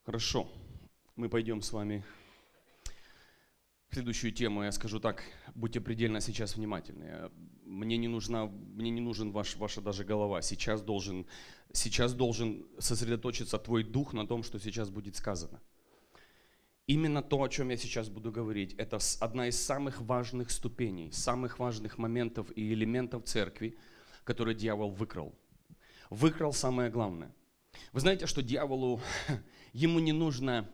Хорошо, мы пойдем с вами в следующую тему. Я скажу так, будьте предельно сейчас внимательны. Мне не нужен ваша даже голова. Сейчас должен сосредоточиться твой дух на том, что сейчас будет сказано. Именно то, о чем я сейчас буду говорить, это одна из самых важных ступеней, самых важных моментов и элементов церкви, которые дьявол выкрал. Выкрал самое главное. Вы знаете, что дьяволу, ему не нужно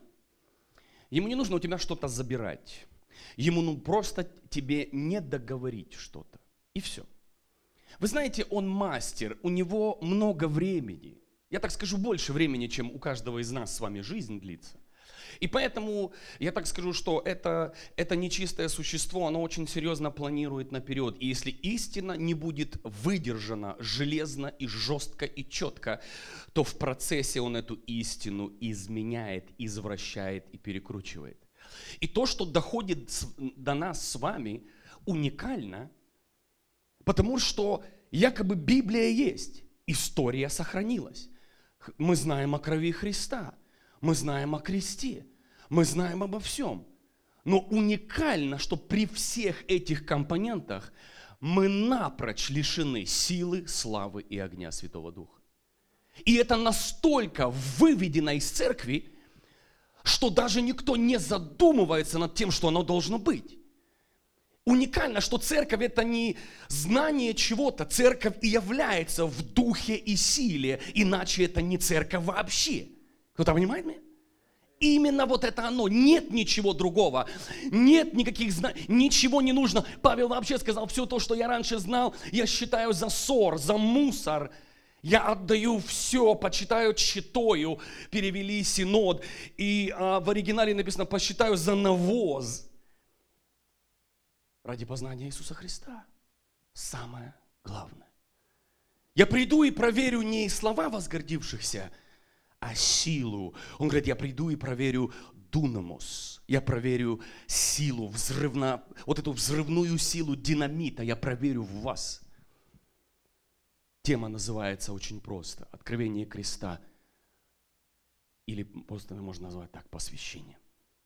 у тебя что-то забирать. Ему просто тебе не договорить что-то. И все. Вы знаете, он мастер, у него много времени. Я так скажу, больше времени, чем у каждого из нас с вами жизнь длится. И поэтому я так скажу, что это нечистое существо, оно очень серьезно планирует наперед. И если истина не будет выдержана железно и жестко и четко, то в процессе он эту истину изменяет, извращает и перекручивает. И то, что доходит до нас с вами, уникально, потому что якобы Библия есть, история сохранилась. Мы знаем о крови Христа. Мы знаем о кресте, мы знаем обо всем. Но уникально, что при всех этих компонентах мы напрочь лишены силы, славы и огня Святого Духа. И это настолько выведено из церкви, что даже никто не задумывается над тем, что оно должно быть. Уникально, что церковь это не знание чего-то, церковь и является в духе и силе, иначе это не церковь вообще. Кто-то понимает меня? Именно вот это оно. Нет ничего другого. Нет никаких знаний. Ничего не нужно. Павел вообще сказал, все то, что я раньше знал, я считаю за ссор, за мусор. Я отдаю все, почитаю читаю. Перевели Синод. И в оригинале написано, посчитаю за навоз. Ради познания Иисуса Христа. Самое главное. Я приду и проверю не слова возгордившихся, а силу. Он говорит, я приду и проверю дунамос. Я проверю силу, вот эту взрывную силу динамита я проверю в вас. Тема называется очень просто. Откровение креста. Или просто можно назвать так, посвящение.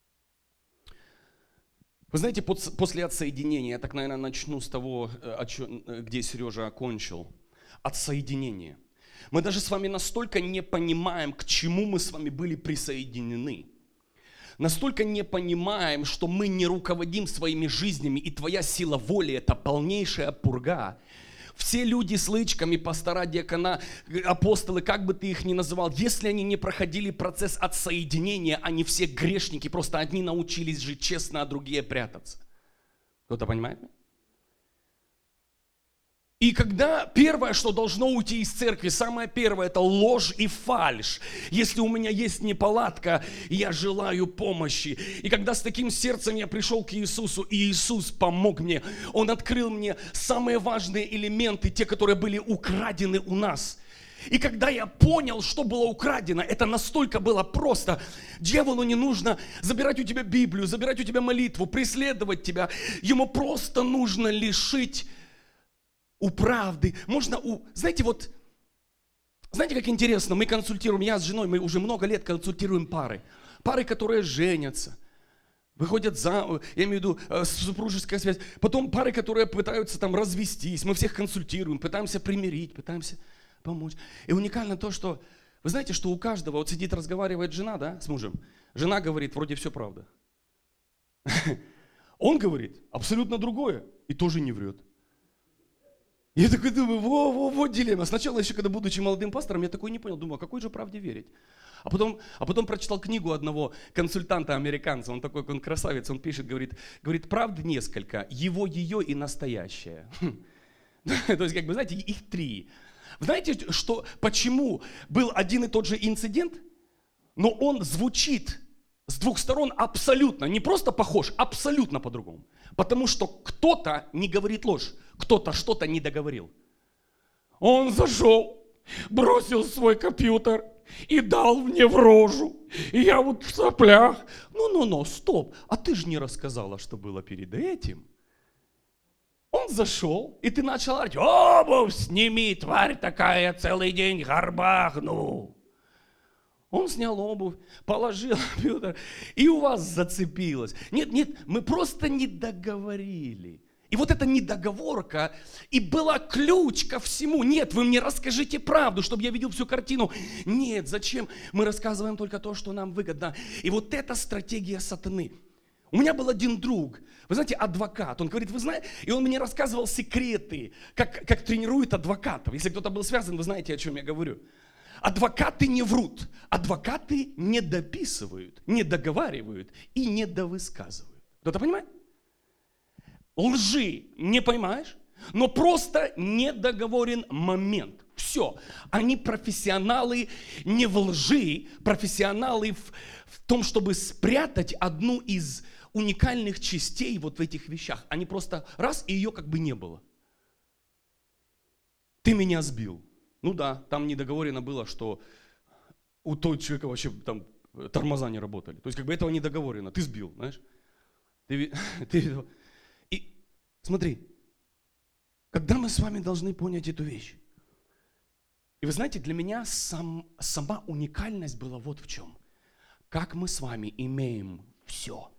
Вы знаете, после отсоединения, я так, наверное, начну с того, где Сережа окончил. Отсоединение. Мы даже с вами настолько не понимаем, к чему мы с вами были присоединены. Настолько не понимаем, что мы не руководим своими жизнями, и твоя сила воли – это полнейшая пурга. Все люди с лычками, пастора, диакона, апостолы, как бы ты их ни называл, если они не проходили процесс отсоединения, они все грешники, просто одни научились жить честно, а другие прятаться. Кто-то понимает меня? И когда первое, что должно уйти из церкви, самое первое, это ложь и фальшь. Если у меня есть неполадка, я желаю помощи. И когда с таким сердцем я пришел к Иисусу, и Иисус помог мне, Он открыл мне самые важные элементы, те, которые были украдены у нас. И когда я понял, что было украдено, это настолько было просто. Дьяволу не нужно забирать у тебя Библию, забирать у тебя молитву, преследовать тебя. Ему просто нужно лишить у правды. Знаете, как интересно, мы консультируем, я с женой, мы уже много лет консультируем пары. Пары, которые женятся, выходят я имею в виду супружеская связь. Потом пары, которые пытаются там развестись. Мы всех консультируем, пытаемся примирить, пытаемся помочь. И уникально то, что, вы знаете, что у каждого, вот сидит, разговаривает жена, да, с мужем. Жена говорит, вроде все правда. Он говорит абсолютно другое и тоже не врет. Я такой думаю, вот дилемма. Сначала еще, когда будучи молодым пастором, я такой не понял, думаю, а какой же правде верить? А потом прочитал книгу одного консультанта американца, он такой, он красавец, он пишет, говорит, правды несколько, его, ее и настоящее. То есть, знаете, их три. Знаете, почему был один и тот же инцидент, но он звучит с двух сторон абсолютно, не просто похож, абсолютно по-другому. Потому что кто-то не говорит ложь, кто-то что-то не договорил. Он зашел, бросил свой компьютер и дал мне в рожу. И я вот в соплях. Стоп, а ты же не рассказала, что было перед этим. Он зашел, и ты начал орать, обувь сними, тварь такая, целый день горбахну. Он снял обувь, положил, Петр, и у вас зацепилось. Нет, нет, мы просто не договорили. И вот эта недоговорка и была ключ ко всему. Нет, вы мне расскажите правду, чтобы я видел всю картину. Нет, зачем? Мы рассказываем только то, что нам выгодно. И вот эта стратегия сатаны. У меня был один друг, вы знаете, адвокат. Он говорит, вы знаете, и он мне рассказывал секреты, как тренируют адвокатов. Если кто-то был связан, вы знаете, о чем я говорю. Адвокаты не врут, адвокаты не дописывают, не договаривают и не довысказывают. Кто-то понимает? Лжи не поймаешь, но просто недоговорен момент. Все. Они профессионалы не в лжи, профессионалы в том, чтобы спрятать одну из уникальных частей вот в этих вещах. Они просто раз, и ее как бы не было. Ты меня сбил. Ну да, там недоговорено было, что у того человека вообще там тормоза не работали. То есть как бы этого не договорено. Ты сбил, знаешь. И смотри, когда мы с вами должны понять эту вещь. И вы знаете, для меня сама уникальность была вот в чем. Как мы с вами имеем все.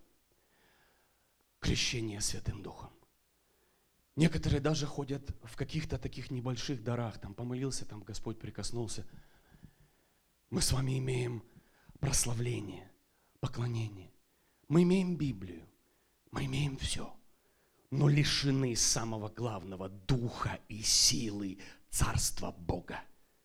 Крещение Святым Духом. Некоторые даже ходят в каких-то таких небольших дарах, там помолился, там Господь прикоснулся. Мы с вами имеем прославление, поклонение. Мы имеем Библию, мы имеем все, но лишены самого главного духа и силы Царства Бога.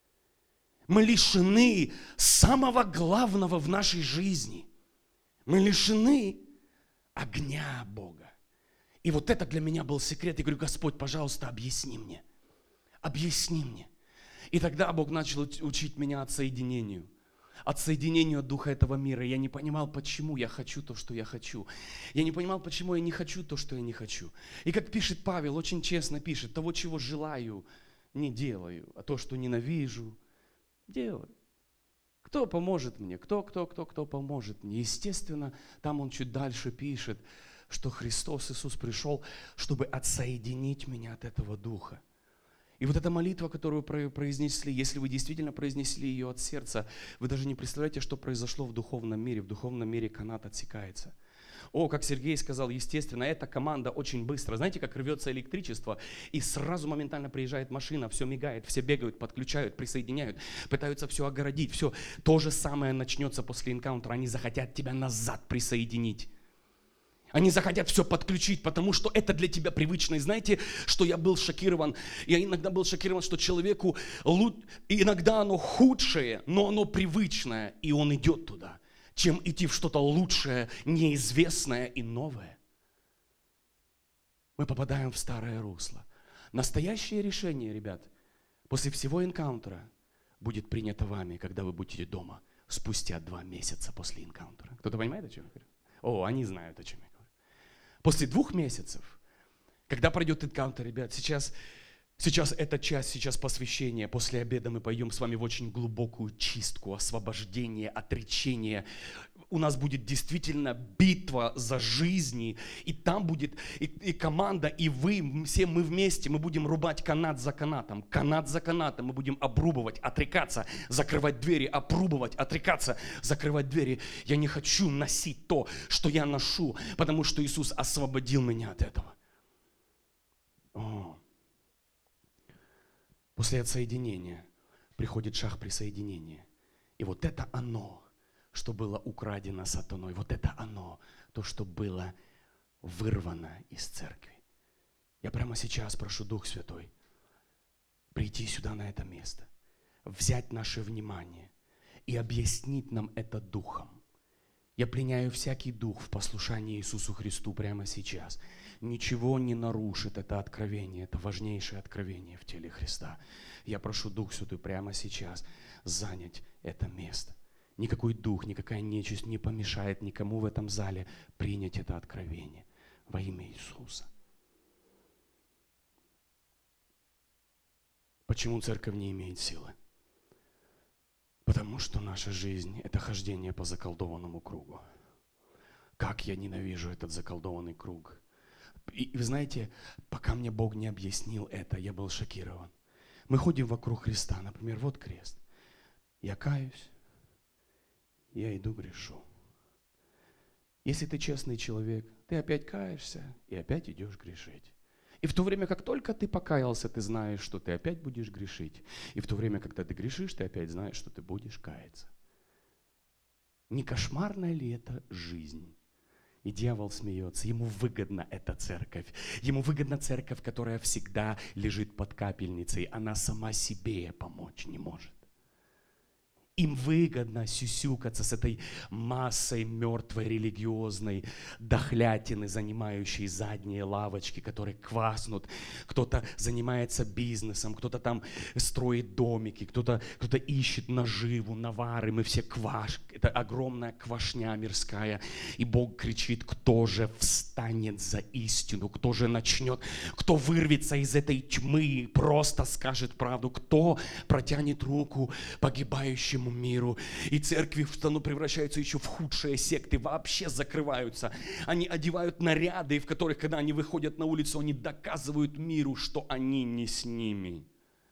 Мы лишены самого главного в нашей жизни. Мы лишены огня Бога. И вот это для меня был секрет. Я говорю, Господь, пожалуйста, объясни мне. Объясни мне. И тогда Бог начал учить меня отсоединению. Отсоединению от духа этого мира. Я не понимал, почему я хочу то, что я хочу. Я не понимал, почему я не хочу то, что я не хочу. И как пишет Павел, очень честно пишет, того, чего желаю, не делаю, а то, что ненавижу, делаю. Кто поможет мне? Кто поможет мне? Естественно, там он чуть дальше пишет, что Христос Иисус пришел, чтобы отсоединить меня от этого духа. И вот эта молитва, которую вы произнесли, если вы действительно произнесли ее от сердца, вы даже не представляете, что произошло в духовном мире. В духовном мире канат отсекается. О, как Сергей сказал, естественно, эта команда очень быстро. Знаете, как рвется электричество, и сразу моментально приезжает машина, все мигает, все бегают, подключают, присоединяют, пытаются все огородить. Все то же самое начнется после энкаунтера. Они захотят тебя назад присоединить. Они захотят все подключить, потому что это для тебя привычно. И знаете, что я был шокирован? Я иногда был шокирован, что человеку иногда оно худшее, но оно привычное, и он идет туда, чем идти в что-то лучшее, неизвестное и новое. Мы попадаем в старое русло. Настоящее решение, ребят, после всего энкаунтера будет принято вами, когда вы будете дома, спустя 2 месяца после энкаунтера. Кто-то понимает, о чем я говорю? О, они знают, о чем я говорю. После 2 месяцев, когда пройдет энкаунтер, ребят, сейчас эта часть, сейчас посвящение, после обеда мы пойдем с вами в очень глубокую чистку, освобождение, отречение. У нас будет действительно битва за жизни, и там будет и команда, и вы, все мы вместе, мы будем рубать канат за канатом, мы будем обрубывать, отрекаться, закрывать двери, обрубывать, отрекаться, закрывать двери. Я не хочу носить то, что я ношу, потому что Иисус освободил меня от этого. После отсоединения приходит шаг присоединения. И вот это оно, что было украдено сатаной, вот это оно, то, что было вырвано из церкви. Я прямо сейчас прошу Дух Святой прийти сюда на это место, взять наше внимание и объяснить нам это Духом. Я пленяю всякий дух в послушании Иисусу Христу прямо сейчас. Ничего не нарушит это откровение, это важнейшее откровение в теле Христа. Я прошу Дух Святой прямо сейчас занять это место. Никакой дух, никакая нечисть не помешает никому в этом зале принять это откровение во имя Иисуса. Почему церковь не имеет силы? Потому что наша жизнь – это хождение по заколдованному кругу. Как я ненавижу этот заколдованный круг. И вы знаете, пока мне Бог не объяснил это, я был шокирован. Мы ходим вокруг Христа, например, вот крест. Я каюсь, я иду грешу. Если ты честный человек, ты опять каешься и опять идешь грешить. И в то время, как только ты покаялся, ты знаешь, что ты опять будешь грешить. И в то время, когда ты грешишь, ты опять знаешь, что ты будешь каяться. Не кошмарная ли это жизнь? И дьявол смеется. Ему выгодна эта церковь. Ему выгодна церковь, которая всегда лежит под капельницей. Она сама себе помочь не может. Им выгодно сюсюкаться с этой массой мертвой религиозной дохлятины, занимающей задние лавочки, которые кваснут. Кто-то занимается бизнесом, кто-то там строит домики, кто-то ищет наживу, навары. Мы все кваш. Это огромная квашня мирская. И Бог кричит, кто же встанет за истину, кто же начнет, кто вырвется из этой тьмы, просто скажет правду, кто протянет руку погибающему миру. И церкви превращаются еще в худшие секты, вообще закрываются. Они одевают наряды, в которых, когда они выходят на улицу, они доказывают миру, что они не с ними.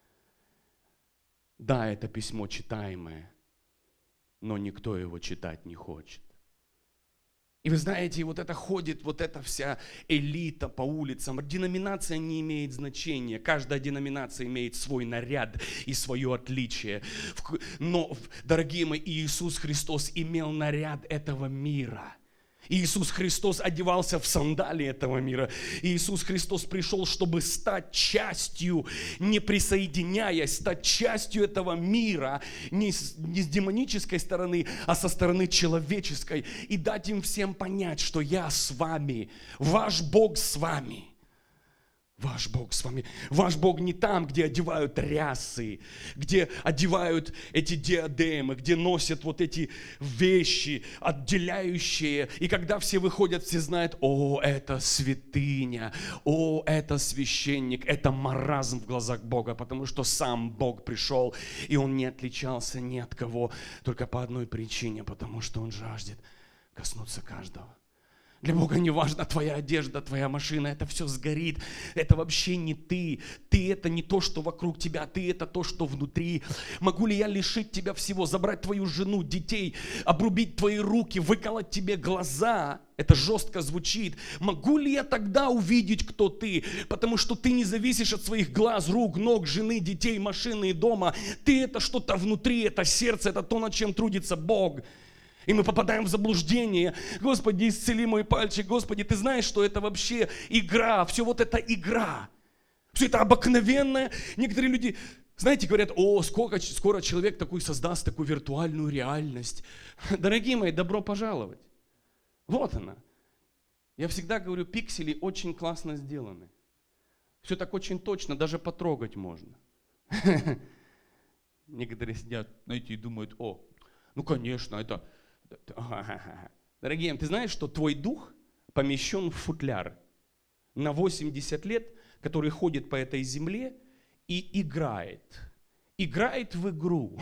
Да, это письмо читаемое, но никто его читать не хочет. И вы знаете, вот это ходит, вот эта вся элита по улицам. Деноминация не имеет значения. Каждая деноминация имеет свой наряд и свое отличие. Но, дорогие мои, Иисус Христос имел наряд этого мира. Иисус Христос одевался в сандалии этого мира. Иисус Христос пришел, чтобы стать частью, не присоединяясь, стать частью этого мира, не с демонической стороны, а со стороны человеческой, и дать им всем понять, что я с вами, ваш Бог с вами. Ваш Бог с вами. Ваш Бог не там, где одевают рясы, где одевают эти диадемы, где носят вот эти вещи, отделяющие. И когда все выходят, все знают, о, это святыня, о, это священник, это маразм в глазах Бога, потому что сам Бог пришел, и Он не отличался ни от кого, только по одной причине, потому что Он жаждет коснуться каждого. Для Бога не важна твоя одежда, твоя машина, это все сгорит. Это вообще не ты. Ты это не то, что вокруг тебя, ты это то, что внутри. Могу ли я лишить тебя всего, забрать твою жену, детей, обрубить твои руки, выколоть тебе глаза? Это жестко звучит. Могу ли я тогда увидеть, кто ты? Потому что ты не зависишь от своих глаз, рук, ног, жены, детей, машины и дома. Ты это что-то внутри, это сердце, это то, над чем трудится Бог. И мы попадаем в заблуждение. Господи, исцели мой пальчик. Господи, ты знаешь, что это вообще игра. Все вот это игра. Все это обыкновенное. Некоторые люди, знаете, говорят, о, скоро человек такой создаст такую виртуальную реальность. Дорогие мои, добро пожаловать. Вот она. Я всегда говорю, пиксели очень классно сделаны. Все так очень точно, даже потрогать можно. Некоторые сидят, знаете, и думают, о, ну конечно, это... Дорогие, ты знаешь, что твой дух помещен в футляр на 80 лет, который ходит по этой земле и играет. Играет в игру.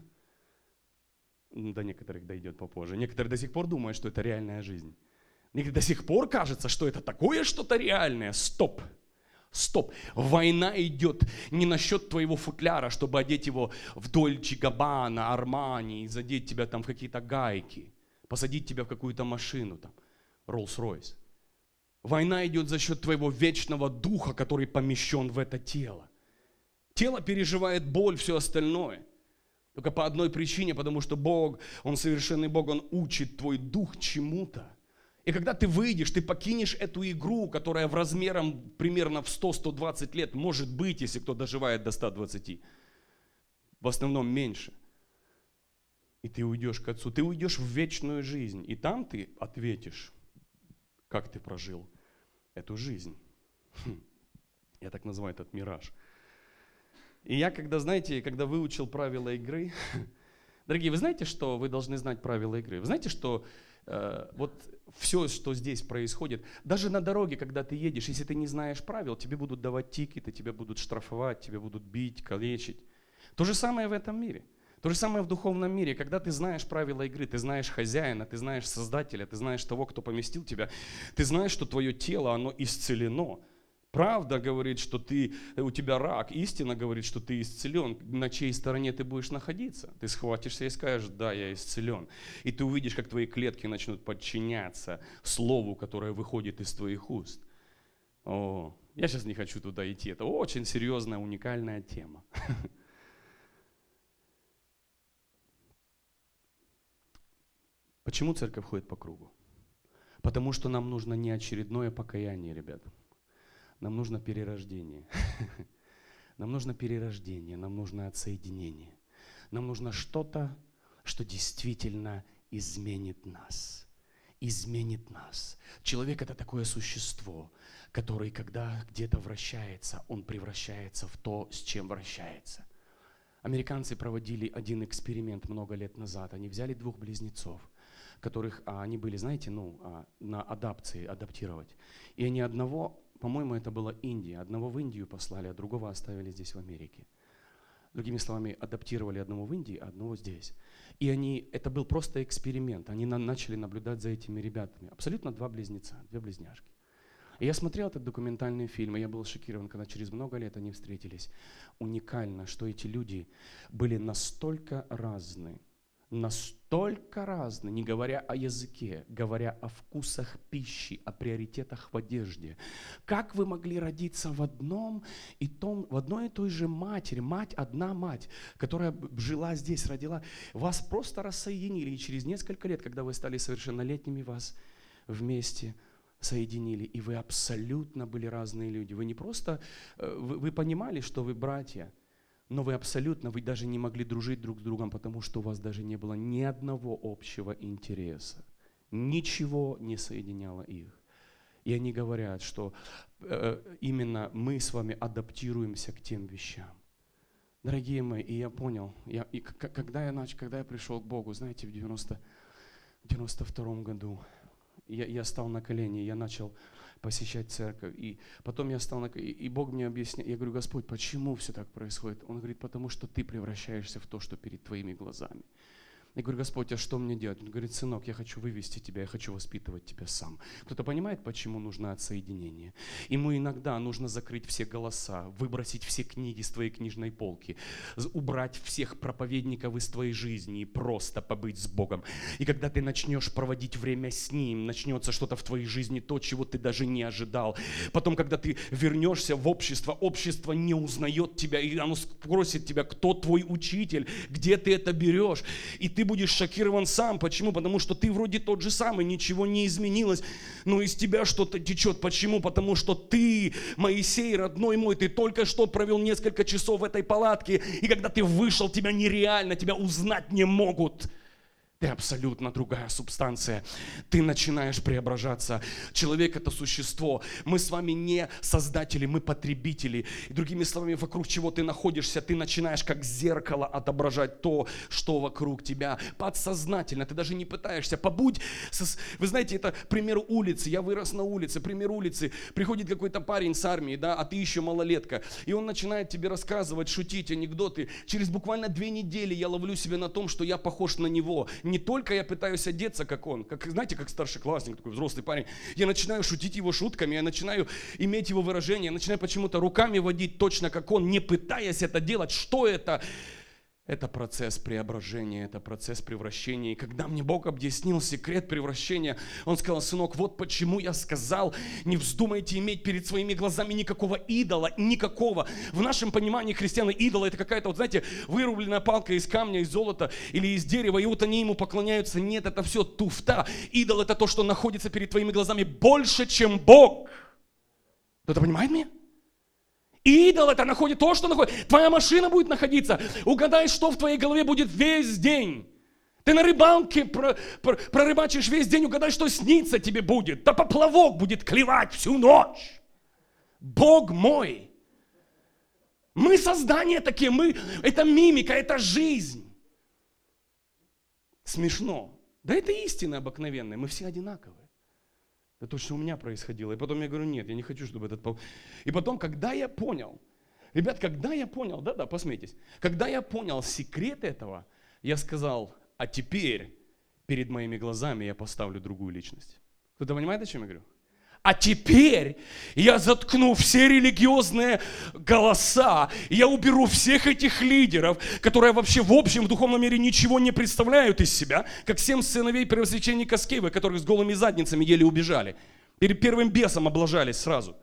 До некоторых дойдет попозже. Некоторые до сих пор думают, что это реальная жизнь. Некоторым до сих пор кажется, что это такое что-то реальное. Стоп. Стоп. Война идет не насчет твоего футляра, чтобы одеть его в Дольче Габбана, Армани и задеть тебя там в какие-то гайки, посадить тебя в какую-то машину, там, Роллс-Ройс. Война идет за счет твоего вечного духа, который помещен в это тело. Тело переживает боль, все остальное. Только по одной причине, потому что Бог, Он совершенный Бог, Он учит твой дух чему-то. И когда ты выйдешь, ты покинешь эту игру, которая в размером примерно в 100-120 лет может быть, если кто доживает до 120. В основном меньше. И ты уйдешь к Отцу, ты уйдешь в вечную жизнь. И там ты ответишь, как ты прожил эту жизнь. Я так называю этот мираж. И я, когда выучил правила игры, дорогие, вы знаете, что вы должны знать правила игры? Вы знаете, что вот все, что здесь происходит, даже на дороге, когда ты едешь, если ты не знаешь правил, тебе будут давать тикеты, тебя будут штрафовать, тебя будут бить, калечить. То же самое в этом мире. То же самое в духовном мире. Когда ты знаешь правила игры, ты знаешь хозяина, ты знаешь создателя, ты знаешь того, кто поместил тебя, ты знаешь, что твое тело, оно исцелено. Правда говорит, что у тебя рак. Истина говорит, что ты исцелен. На чьей стороне ты будешь находиться? Ты схватишься и скажешь: да, я исцелен. И ты увидишь, как твои клетки начнут подчиняться слову, которое выходит из твоих уст. О, я сейчас не хочу туда идти. Это очень серьезная, уникальная тема. Почему церковь ходит по кругу? Потому что нам нужно не очередное покаяние, ребята. Нам нужно перерождение. Нам нужно перерождение, нам нужно отсоединение. Нам нужно что-то, что действительно изменит нас. Изменит нас. Человек — это такое существо, который, когда где-то вращается, он превращается в то, с чем вращается. Американцы проводили один эксперимент много лет назад. Они взяли двух близнецов, которых, они были, знаете, на адапции, адаптировать. И они одного, по-моему, это была Индия, одного в Индию послали, а другого оставили здесь в Америке. Другими словами, адаптировали одного в Индии, а одного здесь. И это был просто эксперимент. Они начали наблюдать за этими ребятами. Абсолютно два близнеца, две близняшки. И я смотрел этот документальный фильм, и я был шокирован, когда через много лет они встретились. Уникально, что эти люди были настолько разные, не говоря о языке, говоря о вкусах пищи, о приоритетах в одежде. Как вы могли родиться в одной и той же матери, одна мать, которая жила здесь, родила, вас просто рассоединили, и через несколько лет, когда вы стали совершеннолетними, вас вместе соединили, и вы абсолютно были разные люди. Вы не просто, вы понимали, что вы братья, но вы даже не могли дружить друг с другом, потому что у вас даже не было ни одного общего интереса. Ничего не соединяло их. И они говорят, что именно мы с вами адаптируемся к тем вещам. Дорогие мои, и я понял, когда я пришел к Богу, знаете, в 92 году, я стал на колени, я начал посещать церковь. И потом я стал и Бог мне объясняет. Я говорю: Господь, почему все так происходит? Он говорит: потому что ты превращаешься в то, что перед твоими глазами. Я говорю: Господь, а что мне делать? Он говорит: сынок, я хочу вывести тебя, я хочу воспитывать тебя сам. Кто-то понимает, почему нужно отсоединение? Ему иногда нужно закрыть все голоса, выбросить все книги с твоей книжной полки, убрать всех проповедников из твоей жизни и просто побыть с Богом. И когда ты начнешь проводить время с Ним, начнется что-то в твоей жизни, то, чего ты даже не ожидал. Потом, когда ты вернешься в общество не узнает тебя, и оно спросит тебя: кто твой учитель, где ты это берешь? И ты будешь шокирован сам. Почему? Потому что ты вроде тот же самый, ничего не изменилось, но из тебя что-то течет. Почему? Потому что ты, Моисей, родной мой, ты только что провел несколько часов в этой палатке, и когда ты вышел, тебя нереально, тебя узнать не могут. Ты абсолютно другая субстанция. Ты начинаешь преображаться. Человек — это существо. Мы с вами не создатели, мы потребители. И другими словами, вокруг чего ты находишься, ты начинаешь как зеркало отображать то, что вокруг тебя. Подсознательно. Ты даже не пытаешься. Вы знаете, это пример улицы. Я вырос на улице. Пример улицы. Приходит какой-то парень с армии, да, а ты еще малолетка. И он начинает тебе рассказывать, шутить, анекдоты. Через буквально 2 недели я ловлю себя на том, что я похож на него. Не только я пытаюсь одеться, как он, знаете, как старшеклассник, такой взрослый парень. Я начинаю шутить его шутками, я начинаю иметь его выражение, я начинаю почему-то руками водить точно как он, не пытаясь это делать. Что это? Это процесс преображения, это процесс превращения. И когда мне Бог объяснил секрет превращения, Он сказал: сынок, вот почему я сказал, не вздумайте иметь перед своими глазами никакого идола, никакого. В нашем понимании христиан идола — это какая-то, вот знаете, вырубленная палка из камня, из золота или из дерева, и вот они ему поклоняются. Нет, это все туфта. Идол — это то, что находится перед твоими глазами больше, чем Бог. Кто-то понимает меня? Идол — это находит то, что находит. Твоя машина будет находиться. Угадай, что в твоей голове будет весь день. Ты на рыбалке прорыбачишь весь день, угадай, что снится тебе будет. Да поплавок будет клевать всю ночь. Бог мой. Мы создания такие, это мимика, это жизнь. Смешно. Да это истина обыкновенная, мы все одинаковые. Это то, что у меня происходило. И потом я говорю: нет, я не хочу, чтобы этот... И потом, когда я понял, ребят, да, посмейтесь, когда я понял секрет этого, я сказал: а теперь перед моими глазами я поставлю другую личность. Кто-то понимает, о чем я говорю? А теперь я заткну все религиозные голоса, я уберу всех этих лидеров, которые вообще в общем в духовном мире ничего не представляют из себя, как 7 сыновей первосвященника Скевы, которые с голыми задницами еле убежали. Перед первым бесом облажались сразу.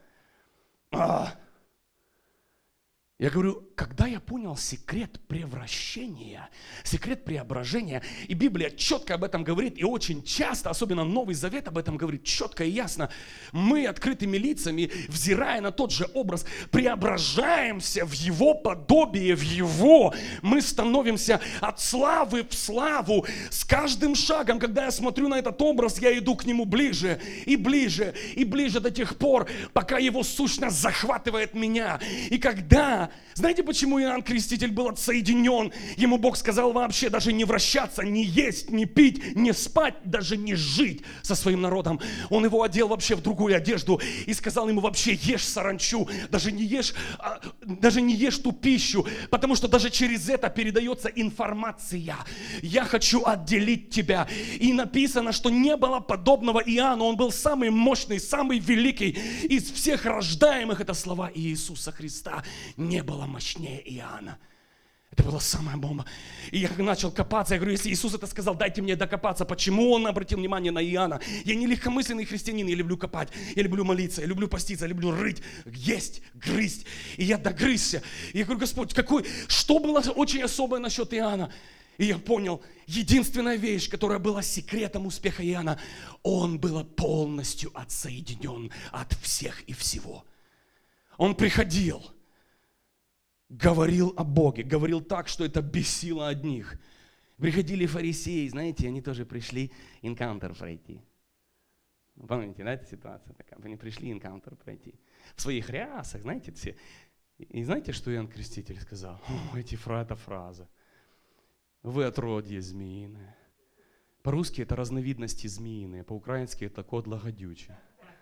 Я говорю, когда я понял секрет превращения, секрет преображения, и Библия четко об этом говорит, и очень часто, особенно Новый Завет об этом говорит четко и ясно, мы открытыми лицами, взирая на тот же образ, преображаемся в Его подобие, в Его. Мы становимся от славы в славу. С каждым шагом, когда я смотрю на этот образ, я иду к Нему ближе и ближе и ближе до тех пор, пока Его сущность захватывает меня. И когда... Знаете, почему Иоанн Креститель был отсоединен? Ему Бог сказал вообще даже не вращаться, не есть, не пить, не спать, даже не жить со своим народом. Он его одел вообще в другую одежду и сказал ему вообще ешь саранчу, даже не ешь ту пищу, потому что даже через это передается информация. Я хочу отделить тебя. И написано, что не было подобного Иоанну, он был самый мощный, самый великий из всех рождаемых. Это слова Иисуса Христа. Не было мощнее Иоанна. Это была самая бомба. И я начал копаться. Я говорю, если Иисус это сказал, дайте мне докопаться. Почему Он обратил внимание на Иоанна? Я не легкомысленный христианин. Я люблю копать. Я люблю молиться. Я люблю поститься. Я люблю рыть, есть, грызть. И я догрызся. И я говорю, Господь, что было очень особое насчет Иоанна? И я понял, единственная вещь, которая была секретом успеха Иоанна, он был полностью отсоединен от всех и всего. Он приходил, говорил о Боге, говорил так, что это бесило одних. Приходили фарисеи, знаете, они тоже пришли инкаунтер пройти. Помните, да, эта ситуация такая? Они пришли инкаунтер пройти. В своих рясах, знаете, все. И знаете, что Иоанн Креститель сказал? Эта фраза. Вы отродье змеиное. По-русски это разновидности змеиные, по-украински это кодло гадюче.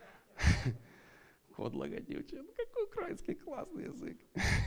Кодло гадюче. Ну какой украинский классный язык.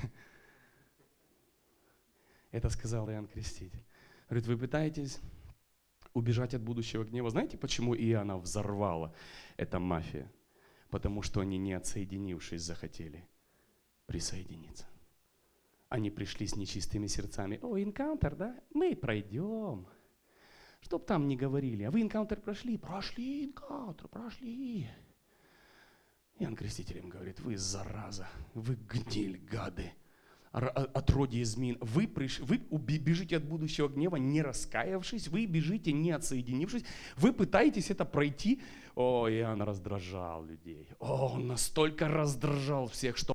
Это сказал Иоанн Креститель. Говорит, вы пытаетесь убежать от будущего гнева. Знаете, почему Иоанна взорвала эта мафия? Потому что они, не отсоединившись, захотели присоединиться. Они пришли с нечистыми сердцами. О, инкаунтер, да? Мы пройдем. Чтоб там не говорили. А вы инкаунтер прошли? Прошли инкаунтер, прошли. Иоанн Креститель им говорит, вы зараза, вы гниль, гады. Отродье змеин. Вы бежите от будущего гнева, не раскаявшись, вы бежите, не отсоединившись, вы пытаетесь это пройти. О, Иоанн раздражал людей. О, он настолько раздражал всех, что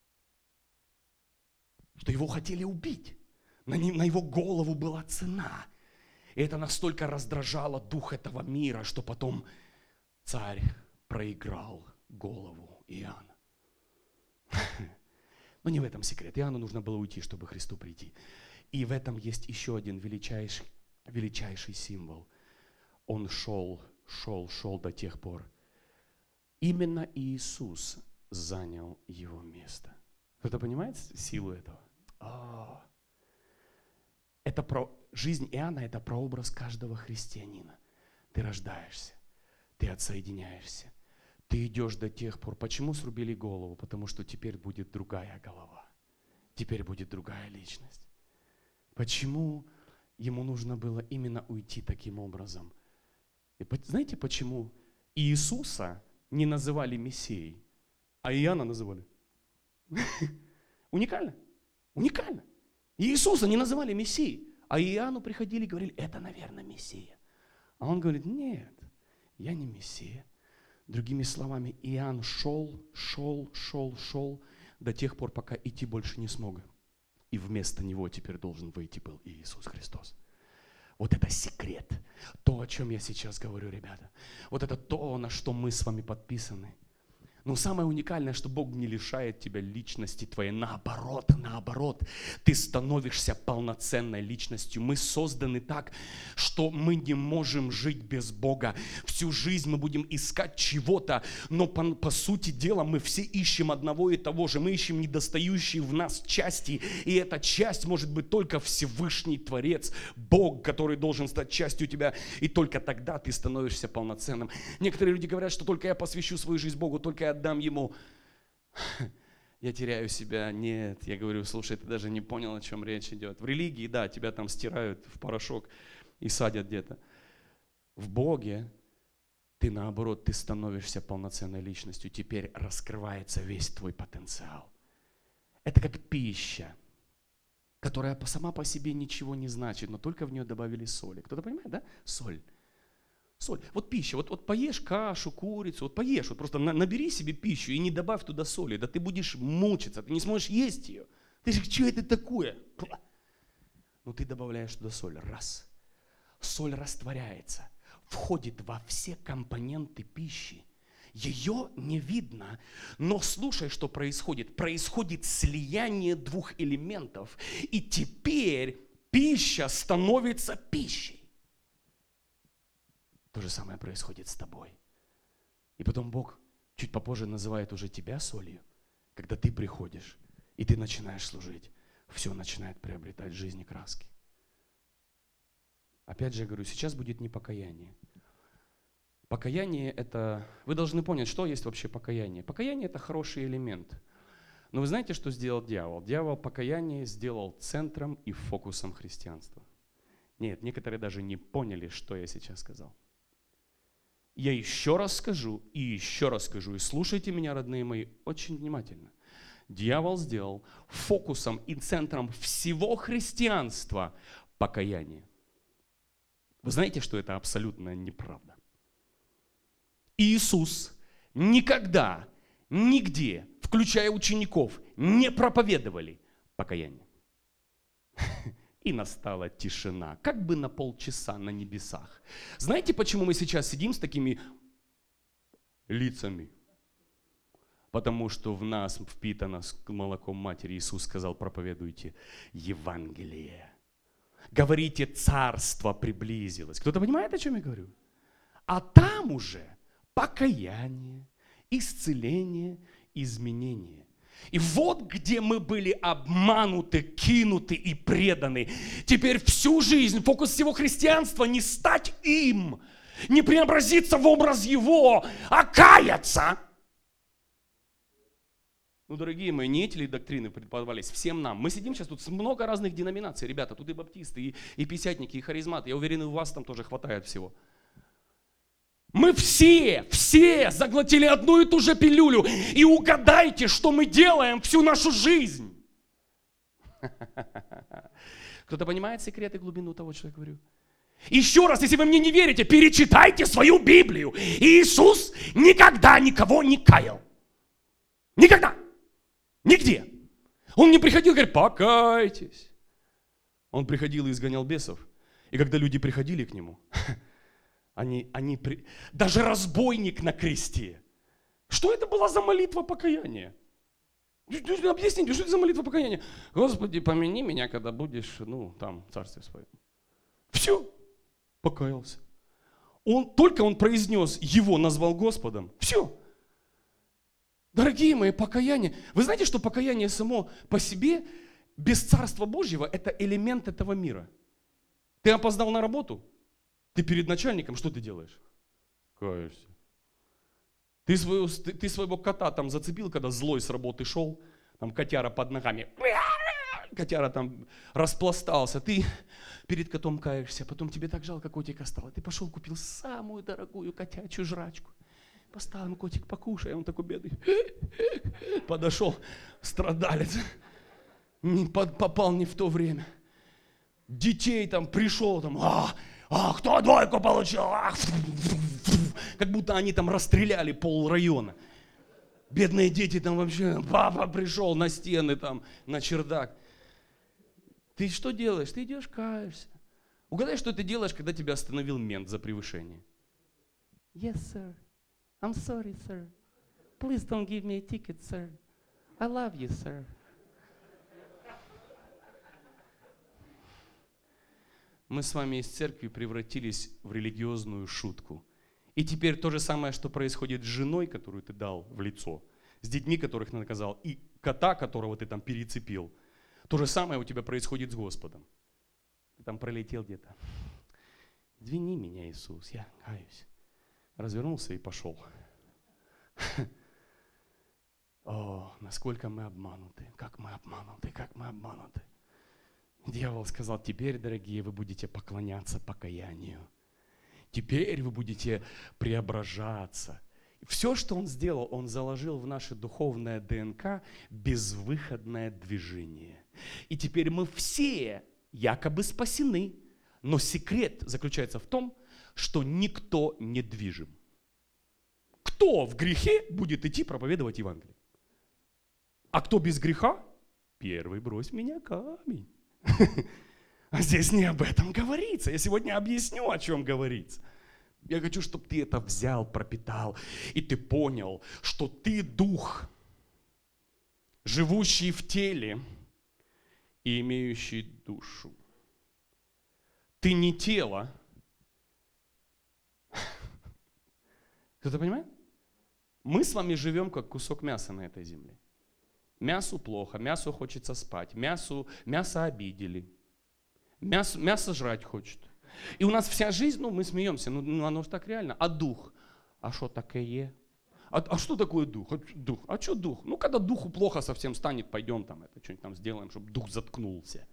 его хотели убить. На его голову была цена. И это настолько раздражало дух этого мира, что потом царь проиграл голову Иоанна. Но не в этом секрет. Иоанну нужно было уйти, чтобы к Христу прийти. И в этом есть еще один величайший символ. Он шел до тех пор. Именно Иисус занял его место. Кто-то понимает силу этого? Это жизнь Иоанна, это прообраз каждого христианина. Ты рождаешься, ты отсоединяешься. Ты идешь до тех пор. Почему срубили голову? Потому что теперь будет другая голова. Теперь будет другая личность. Почему ему нужно было именно уйти таким образом? И знаете, почему Иисуса не называли Мессией, а Иоанна называли? Уникально. Уникально. Иисуса не называли Мессией, а Иоанну приходили и говорили, это, наверное, Мессия. А он говорит, нет, я не Мессия. Другими словами, Иоанн шел до тех пор, пока идти больше не смог. И вместо него теперь должен выйти был Иисус Христос. Вот это секрет. То, о чем я сейчас говорю, ребята. Вот это то, на что мы с вами подписаны. Но самое уникальное, что Бог не лишает тебя личности твоей. Наоборот, ты становишься полноценной личностью. Мы созданы так, что мы не можем жить без Бога. Всю жизнь мы будем искать чего-то, но по сути дела мы все ищем одного и того же. Мы ищем недостающие в нас части, и эта часть может быть только Всевышний Творец, Бог, который должен стать частью тебя, и только тогда ты становишься полноценным. Некоторые люди говорят, что только я посвящу свою жизнь Богу, только я отдам Ему. Я теряю себя. Нет, я говорю, слушай, ты даже не понял, о чем речь идет. В религии, да, тебя там стирают в порошок и садят где-то. В Боге ты наоборот, ты становишься полноценной личностью. Теперь раскрывается весь твой потенциал. Это как пища, которая сама по себе ничего не значит, но только в нее добавили соли. Кто-то понимает, да? Соль. Соль. Вот пища, вот поешь кашу, курицу, вот поешь, вот просто набери себе пищу и не добавь туда соли, да ты будешь мучиться, ты не сможешь есть ее. Ты же, что это такое? Но ты добавляешь туда соль, раз. Соль растворяется, входит во все компоненты пищи. Ее не видно, но слушай, что происходит. Происходит слияние двух элементов, и теперь пища становится пищей. То же самое происходит с тобой. И потом Бог чуть попозже называет уже тебя солью, когда ты приходишь, и ты начинаешь служить. Все начинает приобретать жизнь и краски. Опять же, я говорю, сейчас будет не покаяние. Покаяние это... Вы должны понять, что есть вообще покаяние. Покаяние это хороший элемент. Но вы знаете, что сделал дьявол? Дьявол покаяние сделал центром и фокусом христианства. Нет, некоторые даже не поняли, что я сейчас сказал. Я еще раз скажу, и слушайте меня, родные мои, очень внимательно. Дьявол сделал фокусом и центром всего христианства покаяние. Вы знаете, что это абсолютно неправда. Иисус никогда, нигде, включая учеников, не проповедовали покаяние. И настала тишина, как бы на полчаса на небесах. Знаете, почему мы сейчас сидим с такими лицами? Потому что в нас впитано с молоком матери. Иисус сказал, проповедуйте Евангелие. Говорите, царство приблизилось. Кто-то понимает, о чем я говорю? А там уже покаяние, исцеление, изменение. И вот где мы были обмануты, кинуты и преданы. Теперь всю жизнь фокус всего христианства не стать им, не преобразиться в образ его, а каяться. Ну, дорогие мои, не эти ли доктрины преподавались всем нам? Мы сидим сейчас, тут много разных деноминаций, ребята, тут и баптисты, и пятидесятники, и харизматы. Я уверен, и у вас там тоже хватает всего. Мы все заглотили одну и ту же пилюлю. И угадайте, что мы делаем всю нашу жизнь. Кто-то понимает секрет и глубину того, что я говорю? Еще раз, если вы мне не верите, перечитайте свою Библию. Иисус никогда никого не каял. Никогда. Нигде. Он не приходил и говорит, покайтесь. Он приходил и изгонял бесов. И когда люди приходили к нему, даже разбойник на кресте. Что это была за молитва покаяния? Объясните, что это за молитва покаяния? Господи, помяни меня, когда будешь, там, в царстве своем. Все, покаялся. Только он произнес, его назвал Господом. Все. Дорогие мои, покаяние. Вы знаете, что покаяние само по себе, без Царства Божьего, это элемент этого мира. Ты опоздал на работу? Ты перед начальником, что ты делаешь? Каешься. Ты своего кота там зацепил, когда злой с работы шел, там котяра под ногами, котяра там распластался, ты перед котом каешься, потом тебе так жалко котика стало, ты пошел купил самую дорогую котячью жрачку, поставил ему котик покушай, он такой бедный, подошел, страдалец, попал не в то время, детей там пришел, там, кто двойку получил? Как будто они там расстреляли пол района. Бедные дети там вообще, папа пришел на стены там, на чердак. Ты что делаешь? Ты идешь, каешься. Угадай, что ты делаешь, когда тебя остановил мент за превышение. Yes, sir. I'm sorry, sir. Please don't give me a ticket, sir. I love you, sir. Мы с вами из церкви превратились в религиозную шутку. И теперь то же самое, что происходит с женой, которую ты дал в лицо, с детьми, которых ты наказал, и кота, которого ты там перецепил. То же самое у тебя происходит с Господом. Ты там пролетел где-то. Извини меня, Иисус, я каюсь. Развернулся и пошел. О, насколько мы обмануты, как мы обмануты, как мы обмануты. Дьявол сказал, теперь, дорогие, вы будете поклоняться покаянию. Теперь вы будете преображаться. Все, что он сделал, он заложил в наше духовное ДНК безвыходное движение. И теперь мы все якобы спасены. Но секрет заключается в том, что никто не движим. Кто в грехе будет идти проповедовать Евангелие? А кто без греха? Первый брось в меня камень. А здесь не об этом говорится. Я сегодня объясню, о чем говорится. Я хочу, чтобы ты это взял, пропитал, и ты понял, что ты дух, живущий в теле и имеющий душу. Ты не тело. Кто-то понимает? Мы с вами живем как кусок мяса на этой земле. Мясу плохо, мясу хочется спать, мясо обидели, мясо жрать хочет. И у нас вся жизнь, мы смеемся, оно же так реально. А дух? А что такое? А что такое дух? А что дух? Когда духу плохо совсем станет, пойдем что-нибудь там сделаем, чтобы дух заткнулся.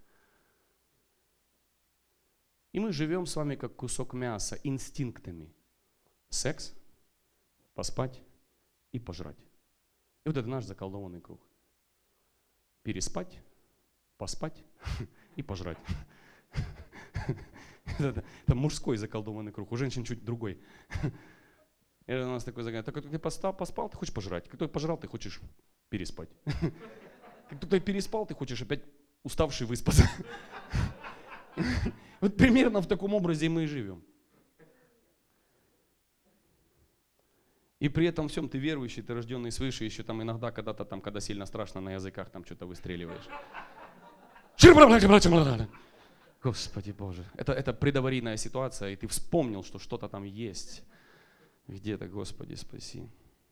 И мы живем с вами как кусок мяса, инстинктами. Секс, поспать и пожрать. И вот это наш заколдованный круг. Переспать, поспать и пожрать. Это мужской заколдованный круг, у женщин чуть другой. И у нас такой загадок. Как ты поспал, ты хочешь пожрать. Как ты пожрал, ты хочешь переспать. Как ты переспал, ты хочешь опять уставший выспаться. Вот примерно в таком образе мы и живем. И при этом всем ты верующий, ты рожденный свыше, еще там иногда когда-то там, когда сильно страшно, на языках там что-то выстреливаешь. Господи Боже, это предаварийная ситуация, и ты вспомнил, что что-то там есть. Где-то, Господи, спаси.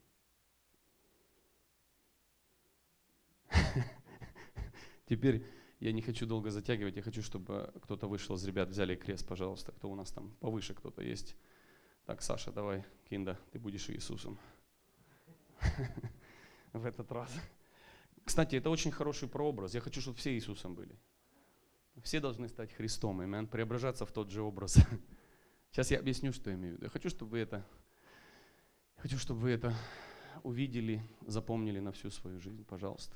Теперь я не хочу долго затягивать, я хочу, чтобы кто-то вышел из ребят, взяли крест, пожалуйста, кто у нас там повыше кто-то есть. Так, Саша, давай, Кинда, ты будешь Иисусом. В этот раз. Кстати, это очень хороший прообраз. Я хочу, чтобы все Иисусом были. Все должны стать Христом, амен, преображаться в тот же образ. Сейчас я объясню, что я имею в виду. Я хочу, чтобы вы это увидели, запомнили на всю свою жизнь, пожалуйста.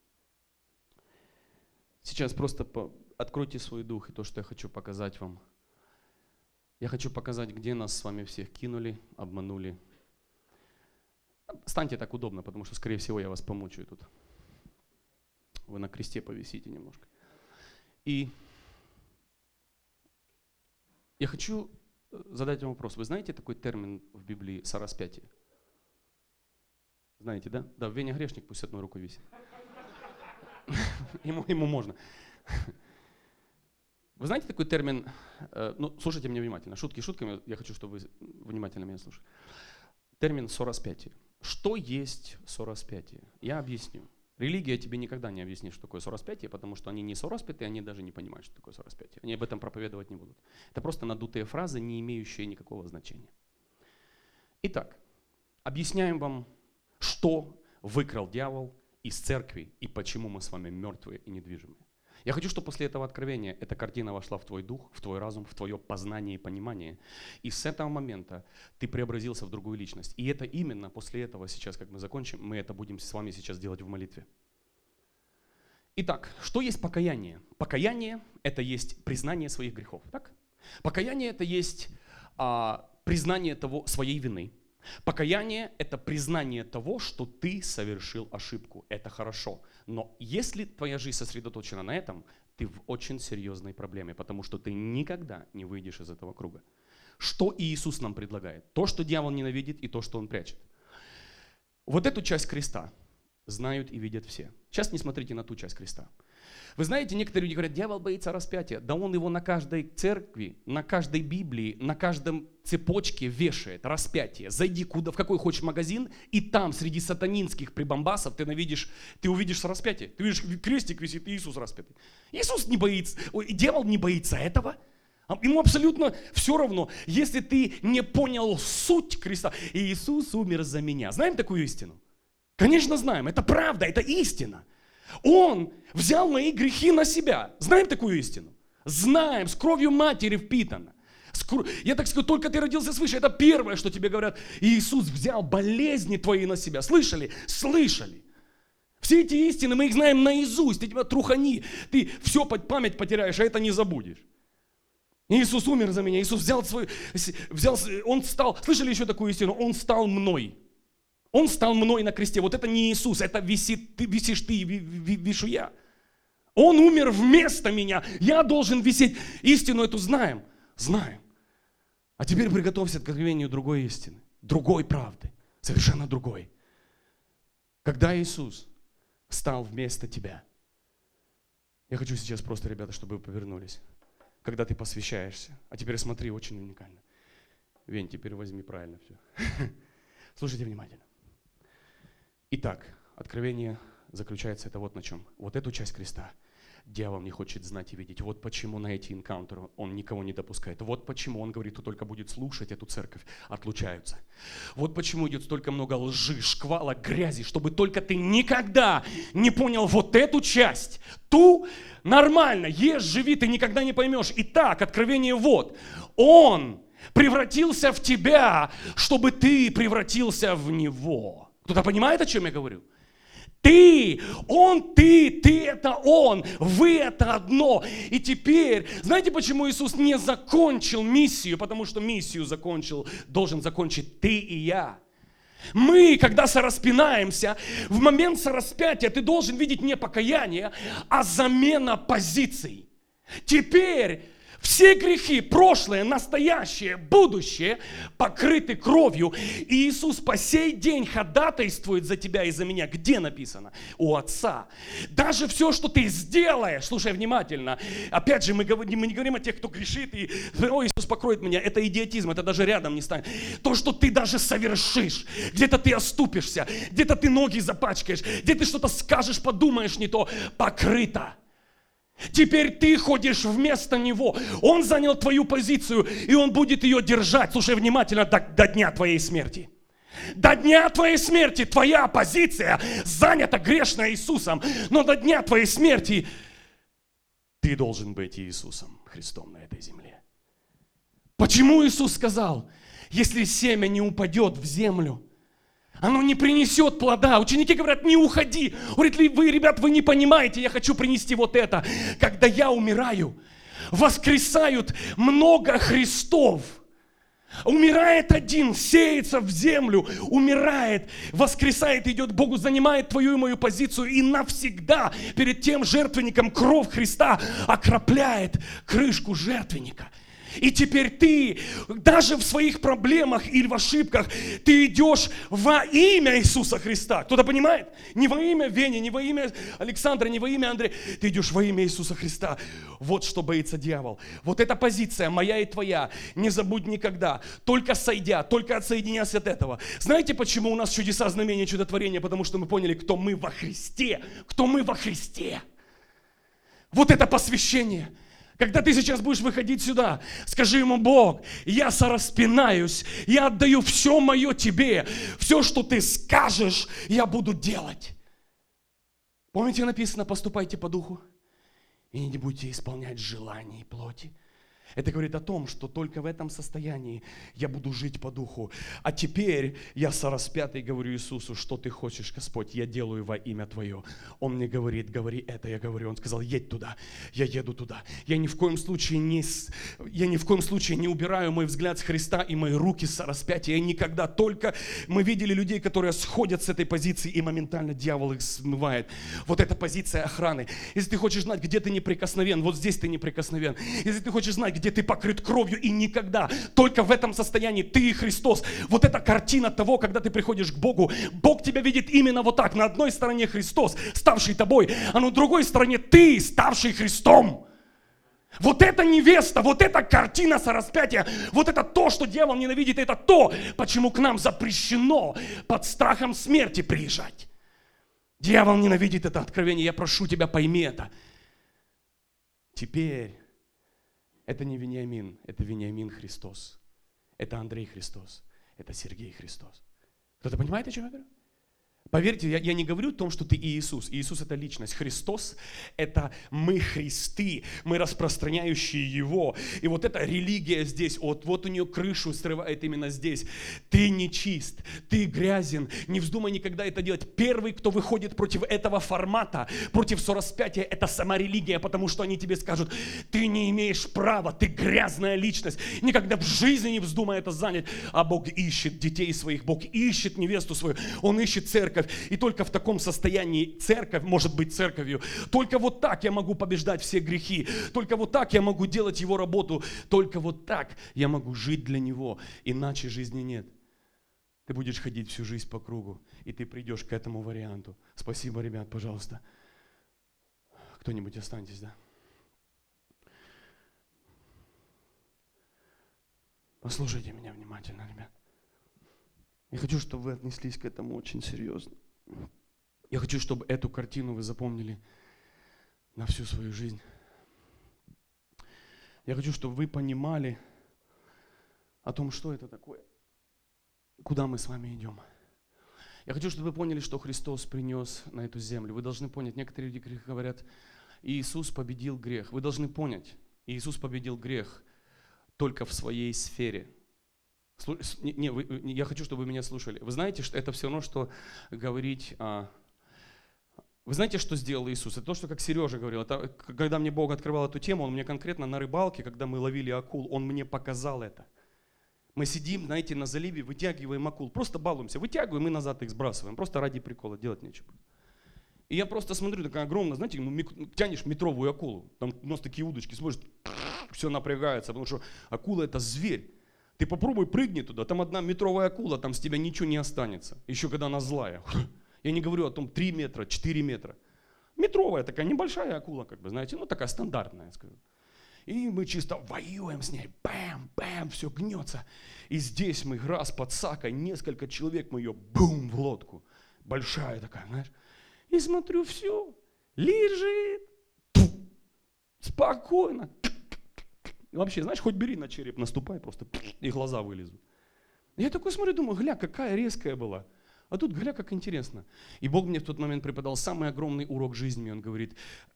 Сейчас просто откройте свой дух и то, что я хочу показать вам. Я хочу показать, где нас с вами всех кинули, обманули. Станьте так удобно, потому что, скорее всего, я вас помучаю тут. Вы на кресте повисите немножко. И я хочу задать вам вопрос. Вы знаете такой термин в Библии «сораспятие»? Знаете, да? Да, в Вене грешник, пусть одной рукой висит. Ему можно. Вы знаете такой термин, слушайте меня внимательно, шутки шутками, я хочу, чтобы вы внимательно меня слушали. Термин «сораспятие». Что есть сораспятие? Я объясню. Религия тебе никогда не объяснит, что такое сораспятие, потому что они не сораспяты, они даже не понимают, что такое сораспятие. Они об этом проповедовать не будут. Это просто надутые фразы, не имеющие никакого значения. Итак, объясняем вам, что выкрал дьявол из церкви и почему мы с вами мертвые и недвижимые. Я хочу, чтобы после этого откровения эта картина вошла в твой дух, в твой разум, в твое познание и понимание. И с этого момента ты преобразился в другую личность. И это именно после этого сейчас, как мы закончим, мы это будем с вами сейчас делать в молитве. Итак, что есть покаяние? Покаяние – это есть признание своих грехов. Так? Покаяние – это есть признание своей вины. Покаяние – это признание того, что ты совершил ошибку. Это хорошо. Но если твоя жизнь сосредоточена на этом, ты в очень серьезной проблеме, потому что ты никогда не выйдешь из этого круга. Что Иисус нам предлагает? То, что дьявол ненавидит, и то, что он прячет. Вот эту часть креста знают и видят все. Сейчас не смотрите на ту часть креста. Вы знаете, некоторые люди говорят, дьявол боится распятия. Да он его на каждой церкви, на каждой Библии, на каждом цепочке вешает распятие. Зайди куда, в какой хочешь магазин, и там среди сатанинских прибамбасов ты увидишь распятие. Ты видишь, крестик висит, и Иисус распятый. Иисус не боится, дьявол не боится этого. Ему абсолютно все равно, если ты не понял суть креста. Иисус умер за меня. Знаем такую истину? Конечно знаем, это правда, это истина. Он взял мои грехи на себя. Знаем такую истину? Знаем, с кровью матери впитано. Я так скажу, только ты родился свыше, это первое, что тебе говорят. Иисус взял болезни твои на себя. Слышали? Слышали. Все эти истины мы их знаем наизусть. Ты тебя трухани, ты все под память потеряешь, а это не забудешь. Иисус умер за меня, Иисус Он стал, слышали еще такую истину? Он стал мной. Он стал мной на кресте. Вот это не Иисус, это висишь ты, вишу я. Он умер вместо меня. Я должен висеть. Истину эту знаем. Знаем. А теперь приготовься к откровению другой истины. Другой правды. Совершенно другой. Когда Иисус стал вместо тебя. Я хочу сейчас просто, ребята, чтобы вы повернулись. Когда ты посвящаешься. А теперь смотри, очень уникально. Вень, теперь возьми правильно все. Слушайте внимательно. Итак, откровение заключается это вот на чем. Вот эту часть креста дьявол не хочет знать и видеть. Вот почему на эти энкаунтеры он никого не допускает. Вот почему он говорит, кто только будет слушать эту церковь, отлучаются. Вот почему идет столько много лжи, шквала, грязи, чтобы только ты никогда не понял вот эту часть. Ту нормально, ешь, живи, ты никогда не поймешь. Итак, откровение вот. Он превратился в тебя, чтобы ты превратился в него. Кто-то понимает, о чем я говорю? Ты, он, ты это он, вы это одно. И теперь, знаете, почему Иисус не закончил миссию? Потому что миссию должен закончить ты и я. Мы, когда сораспинаемся, в момент сораспятия ты должен видеть не покаяние, а замена позиций. Теперь все грехи, прошлое, настоящее, будущее, покрыты кровью. И Иисус по сей день ходатайствует за тебя и за меня. Где написано? У Отца. Даже все, что ты сделаешь, слушай внимательно, опять же, мы не говорим о тех, кто грешит, и о, Иисус покроет меня. Это идиотизм, это даже рядом не станет. То, что ты даже совершишь, где-то ты оступишься, где-то ты ноги запачкаешь, где ты что-то скажешь, подумаешь не то, покрыто. Теперь ты ходишь вместо него. Он занял твою позицию, и он будет ее держать. Слушай внимательно, до дня твоей смерти. До дня твоей смерти твоя позиция занята грешно Иисусом. Но до дня твоей смерти ты должен быть Иисусом Христом на этой земле. Почему Иисус сказал, если семя не упадет в землю, оно не принесет плода. Ученики говорят, не уходи. Говорит, вы, ребят, вы не понимаете, я хочу принести вот это. Когда я умираю, воскресают много Христов. Умирает один, сеется в землю, умирает, воскресает, идет к Богу, занимает твою и мою позицию и навсегда перед тем жертвенником кровь Христа окропляет крышку жертвенника. И теперь ты, даже в своих проблемах или в ошибках, ты идешь во имя Иисуса Христа. Кто-то понимает? Не во имя Вени, не во имя Александра, не во имя Андрея. Ты идешь во имя Иисуса Христа. Вот что боится дьявол. Вот эта позиция моя и твоя. Не забудь никогда. Только сойдя, только отсоединяясь от этого. Знаете, почему у нас чудеса, знамения, чудотворения? Потому что мы поняли, кто мы во Христе. Кто мы во Христе. Вот это посвящение. Когда ты сейчас будешь выходить сюда, скажи ему: Бог, я сораспинаюсь, я отдаю все мое тебе, все, что ты скажешь, я буду делать. Помните, написано: поступайте по духу и не будете исполнять желаний плоти. Это говорит о том, что только в этом состоянии я буду жить по духу. А теперь я сораспятый говорю Иисусу: что ты хочешь, Господь, я делаю во имя Твое. Он мне говорит: говори это, я говорю. Он сказал: едь туда, я еду туда. Я ни в коем случае не убираю мой взгляд с Христа и мои руки с распятия. Я никогда, только мы видели людей, которые сходят с этой позиции, и моментально дьявол их смывает. Вот эта позиция охраны. Если ты хочешь знать, где ты неприкосновен, вот здесь ты неприкосновен. Если ты хочешь знать, где ты покрыт кровью, и никогда. Только в этом состоянии ты и Христос. Вот эта картина того, когда ты приходишь к Богу. Бог тебя видит именно вот так. На одной стороне Христос, ставший тобой, а на другой стороне ты, ставший Христом. Вот эта невеста, вот эта картина сораспятия, вот это то, что дьявол ненавидит, это то, почему к нам запрещено под страхом смерти приезжать. Дьявол ненавидит это откровение, я прошу тебя, пойми это. Теперь это не Вениамин, это Вениамин Христос, это Андрей Христос, это Сергей Христос. Кто-то понимает, о чем я говорю? Поверьте, я не говорю о том, что ты Иисус. Иисус – это личность. Христос – это мы Христы, мы распространяющие Его. И вот эта религия здесь, вот у нее крышу срывает именно здесь. Ты нечист, ты грязен, не вздумай никогда это делать. Первый, кто выходит против этого формата, против сораспятия, это сама религия, потому что они тебе скажут, ты не имеешь права, ты грязная личность. Никогда в жизни не вздумай это занять. А Бог ищет детей своих, Бог ищет невесту свою, Он ищет церковь. И только в таком состоянии церковь может быть церковью. Только вот так я могу побеждать все грехи. Только вот так я могу делать Его работу. Только вот так я могу жить для Него. Иначе жизни нет. Ты будешь ходить всю жизнь по кругу. И ты придешь к этому варианту. Спасибо, ребят, пожалуйста. Кто-нибудь останьтесь, да? Послушайте меня внимательно, ребят. Я хочу, чтобы вы отнеслись к этому очень серьезно. Я хочу, чтобы эту картину вы запомнили на всю свою жизнь. Я хочу, чтобы вы понимали о том, что это такое, куда мы с вами идем. Я хочу, чтобы вы поняли, что Христос принес на эту землю. Вы должны понять, некоторые люди говорят, Иисус победил грех. Вы должны понять, Иисус победил грех только в своей сфере. Я хочу, чтобы вы меня слушали. Вы знаете, что это все равно, что говорить... Вы знаете, что сделал Иисус? Это то, что, как Сережа говорил, это, когда мне Бог открывал эту тему, Он мне конкретно на рыбалке, когда мы ловили акул, Он мне показал это. Мы сидим, знаете, на заливе, вытягиваем акул, просто балуемся, вытягиваем и назад их сбрасываем, просто ради прикола, делать нечего. И я просто смотрю, такая огромная, знаете, тянешь метровую акулу, там у нас такие удочки, смотришь, все напрягается, потому что акула это зверь. Ты попробуй прыгни туда, там 1 метровая акула, там с тебя ничего не останется. Еще когда она злая. Я не говорю о том 3 метра, 4 метра. Метровая такая небольшая акула, как бы, знаете, ну такая стандартная, я скажу. И мы чисто воюем с ней, бэм, все гнется. И здесь мы раз под сакой, несколько человек, мы ее бум в лодку. Большая такая, знаешь. И смотрю, все, лежит, спокойно. Вообще, знаешь, хоть бери на череп, наступай просто, и глаза вылезут. Я такой смотрю, думаю, гля, какая резкая была. А тут, гля, как интересно. И Бог мне в тот момент преподал самый огромный урок жизни. Он говорит,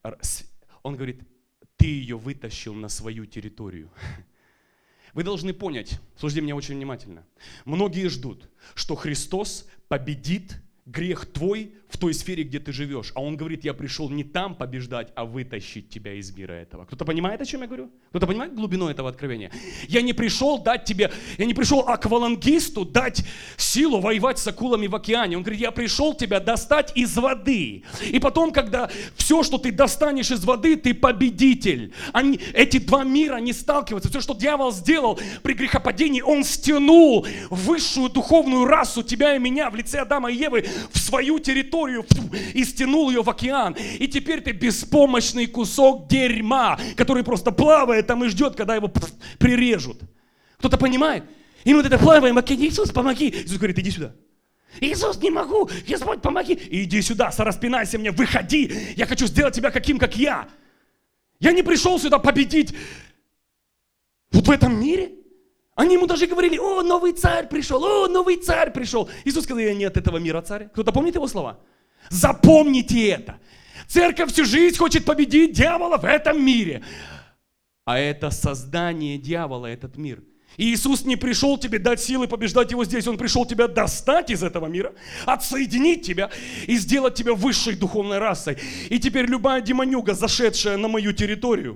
ты ее вытащил на свою территорию. Вы должны понять, слушайте меня очень внимательно. Многие ждут, что Христос победит грех твой в той сфере, где ты живешь. А Он говорит, я пришел не там побеждать, а вытащить тебя из мира этого. Кто-то понимает, о чем я говорю? Кто-то понимает глубину этого откровения? Я не пришел аквалангисту дать силу воевать с акулами в океане. Он говорит, я пришел тебя достать из воды. И потом, когда все, что ты достанешь из воды, ты победитель. Эти два мира не сталкиваются. Все, что дьявол сделал при грехопадении, он стянул высшую духовную расу тебя и меня в лице Адама и Евы в свою территорию и стянул ее в океан. И теперь ты беспомощный кусок дерьма, который просто плавает там и ждет, когда его прирежут. Кто-то понимает? И мы вот это плаваем, Иисус, помоги. Иисус говорит, иди сюда. Иисус, не могу, Господь, помоги. Иди сюда, сораспинайся мне, выходи. Я хочу сделать тебя каким, как я. Я не пришел сюда победить вот в этом мире. Они ему даже говорили, о, новый царь пришел, о, новый царь пришел. Иисус сказал, я не от этого мира царь. Кто-то помнит его слова? Запомните это. Церковь всю жизнь хочет победить дьявола в этом мире. А это создание дьявола, этот мир. И Иисус не пришел тебе дать силы побеждать его здесь. Он пришел тебя достать из этого мира, отсоединить тебя и сделать тебя высшей духовной расой. И теперь любая демонюга, зашедшая на мою территорию,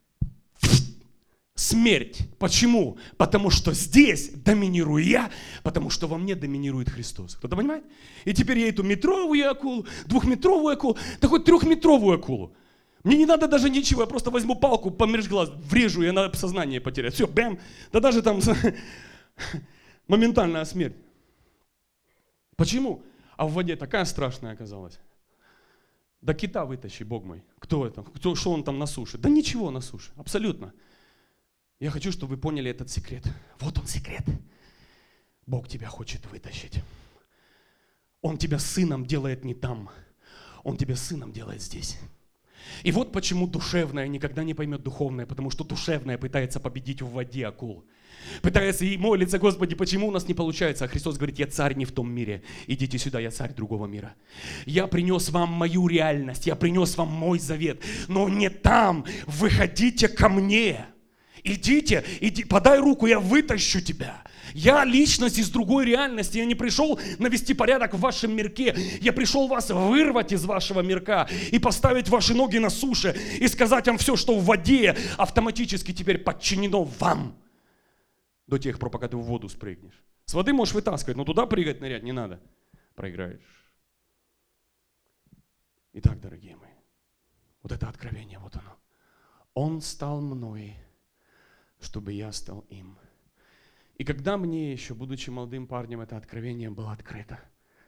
смерть. Почему? Потому что здесь доминирую я, потому что во мне доминирует Христос. Кто-то понимает? И теперь я эту метровую акулу, 2-метровую акулу, да хоть 3-метровую акулу. Мне не надо даже ничего, я просто возьму палку, померж глаз, врежу, и она сознание потеряет. Все, бэм, да даже там моментальная смерть. Почему? А в воде такая страшная оказалась. Да кита вытащи, Бог мой. Кто это? Что он там на суше? Да ничего на суше, абсолютно. Я хочу, чтобы вы поняли этот секрет. Вот он секрет. Бог тебя хочет вытащить. Он тебя сыном делает не там. Он тебя сыном делает здесь. И вот почему душевное никогда не поймет духовное, потому что душевное пытается победить в воде акул. Пытается и молится: Господи, почему у нас не получается? А Христос говорит: я царь не в том мире. Идите сюда, я царь другого мира. Я принес вам мою реальность, я принес вам мой завет. Но не там. Выходите ко мне. Идите, иди, подай руку, я вытащу тебя. Я личность из другой реальности. Я не пришел навести порядок в вашем мирке. Я пришел вас вырвать из вашего мирка и поставить ваши ноги на суше и сказать вам: все, что в воде, автоматически теперь подчинено вам. До тех пор, пока ты в воду спрыгнешь. С воды можешь вытаскивать, но туда прыгать, нырять не надо. Проиграешь. Итак, дорогие мои, вот это откровение, вот оно. Он стал мной, чтобы я стал им. И когда мне еще, будучи молодым парнем, это откровение было открыто,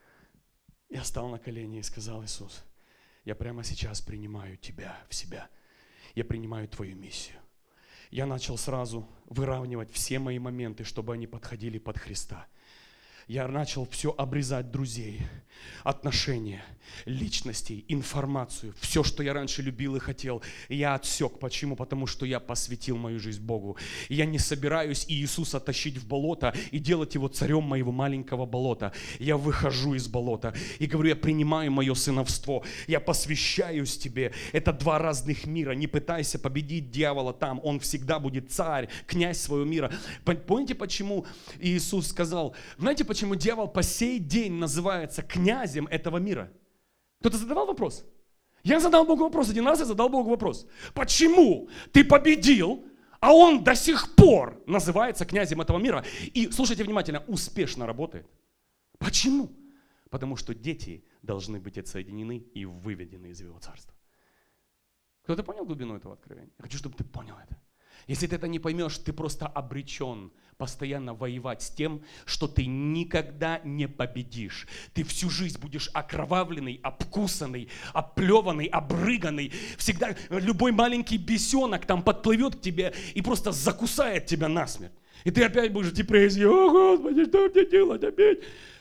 я стал на колени и сказал: Иисус, я прямо сейчас принимаю Тебя в себя. Я принимаю Твою миссию. Я начал сразу выравнивать все мои моменты, чтобы они подходили под Христа. Я начал все обрезать: друзей, отношения, личностей, информацию. Все, что я раньше любил и хотел, я отсек. Почему? Потому что я посвятил мою жизнь Богу. И я не собираюсь Иисуса тащить в болото и делать его царем моего маленького болота. Я выхожу из болота и говорю: я принимаю мое сыновство. Я посвящаюсь тебе. Это два разных мира. Не пытайся победить дьявола там. Он всегда будет царь, князь своего мира. Помните, почему Иисус сказал? Знаете, почему дьявол по сей день называется князем этого мира? Кто-то задавал вопрос? Я задал Богу вопрос один раз, я задал Богу вопрос. Почему ты победил, а он до сих пор называется князем этого мира? И, слушайте внимательно, успешно работает. Почему? Потому что дети должны быть отсоединены и выведены из его царства. Кто-то понял глубину этого откровения? Я хочу, чтобы ты понял это. Если ты это не поймешь, ты просто обречен постоянно воевать с тем, что ты никогда не победишь. Ты всю жизнь будешь окровавленный, обкусанный, оплеванный, обрыганный. Всегда любой маленький бесенок там подплывет к тебе и просто закусает тебя насмерть. И ты опять будешь в депрессии: о, Господи, что мне делать опять?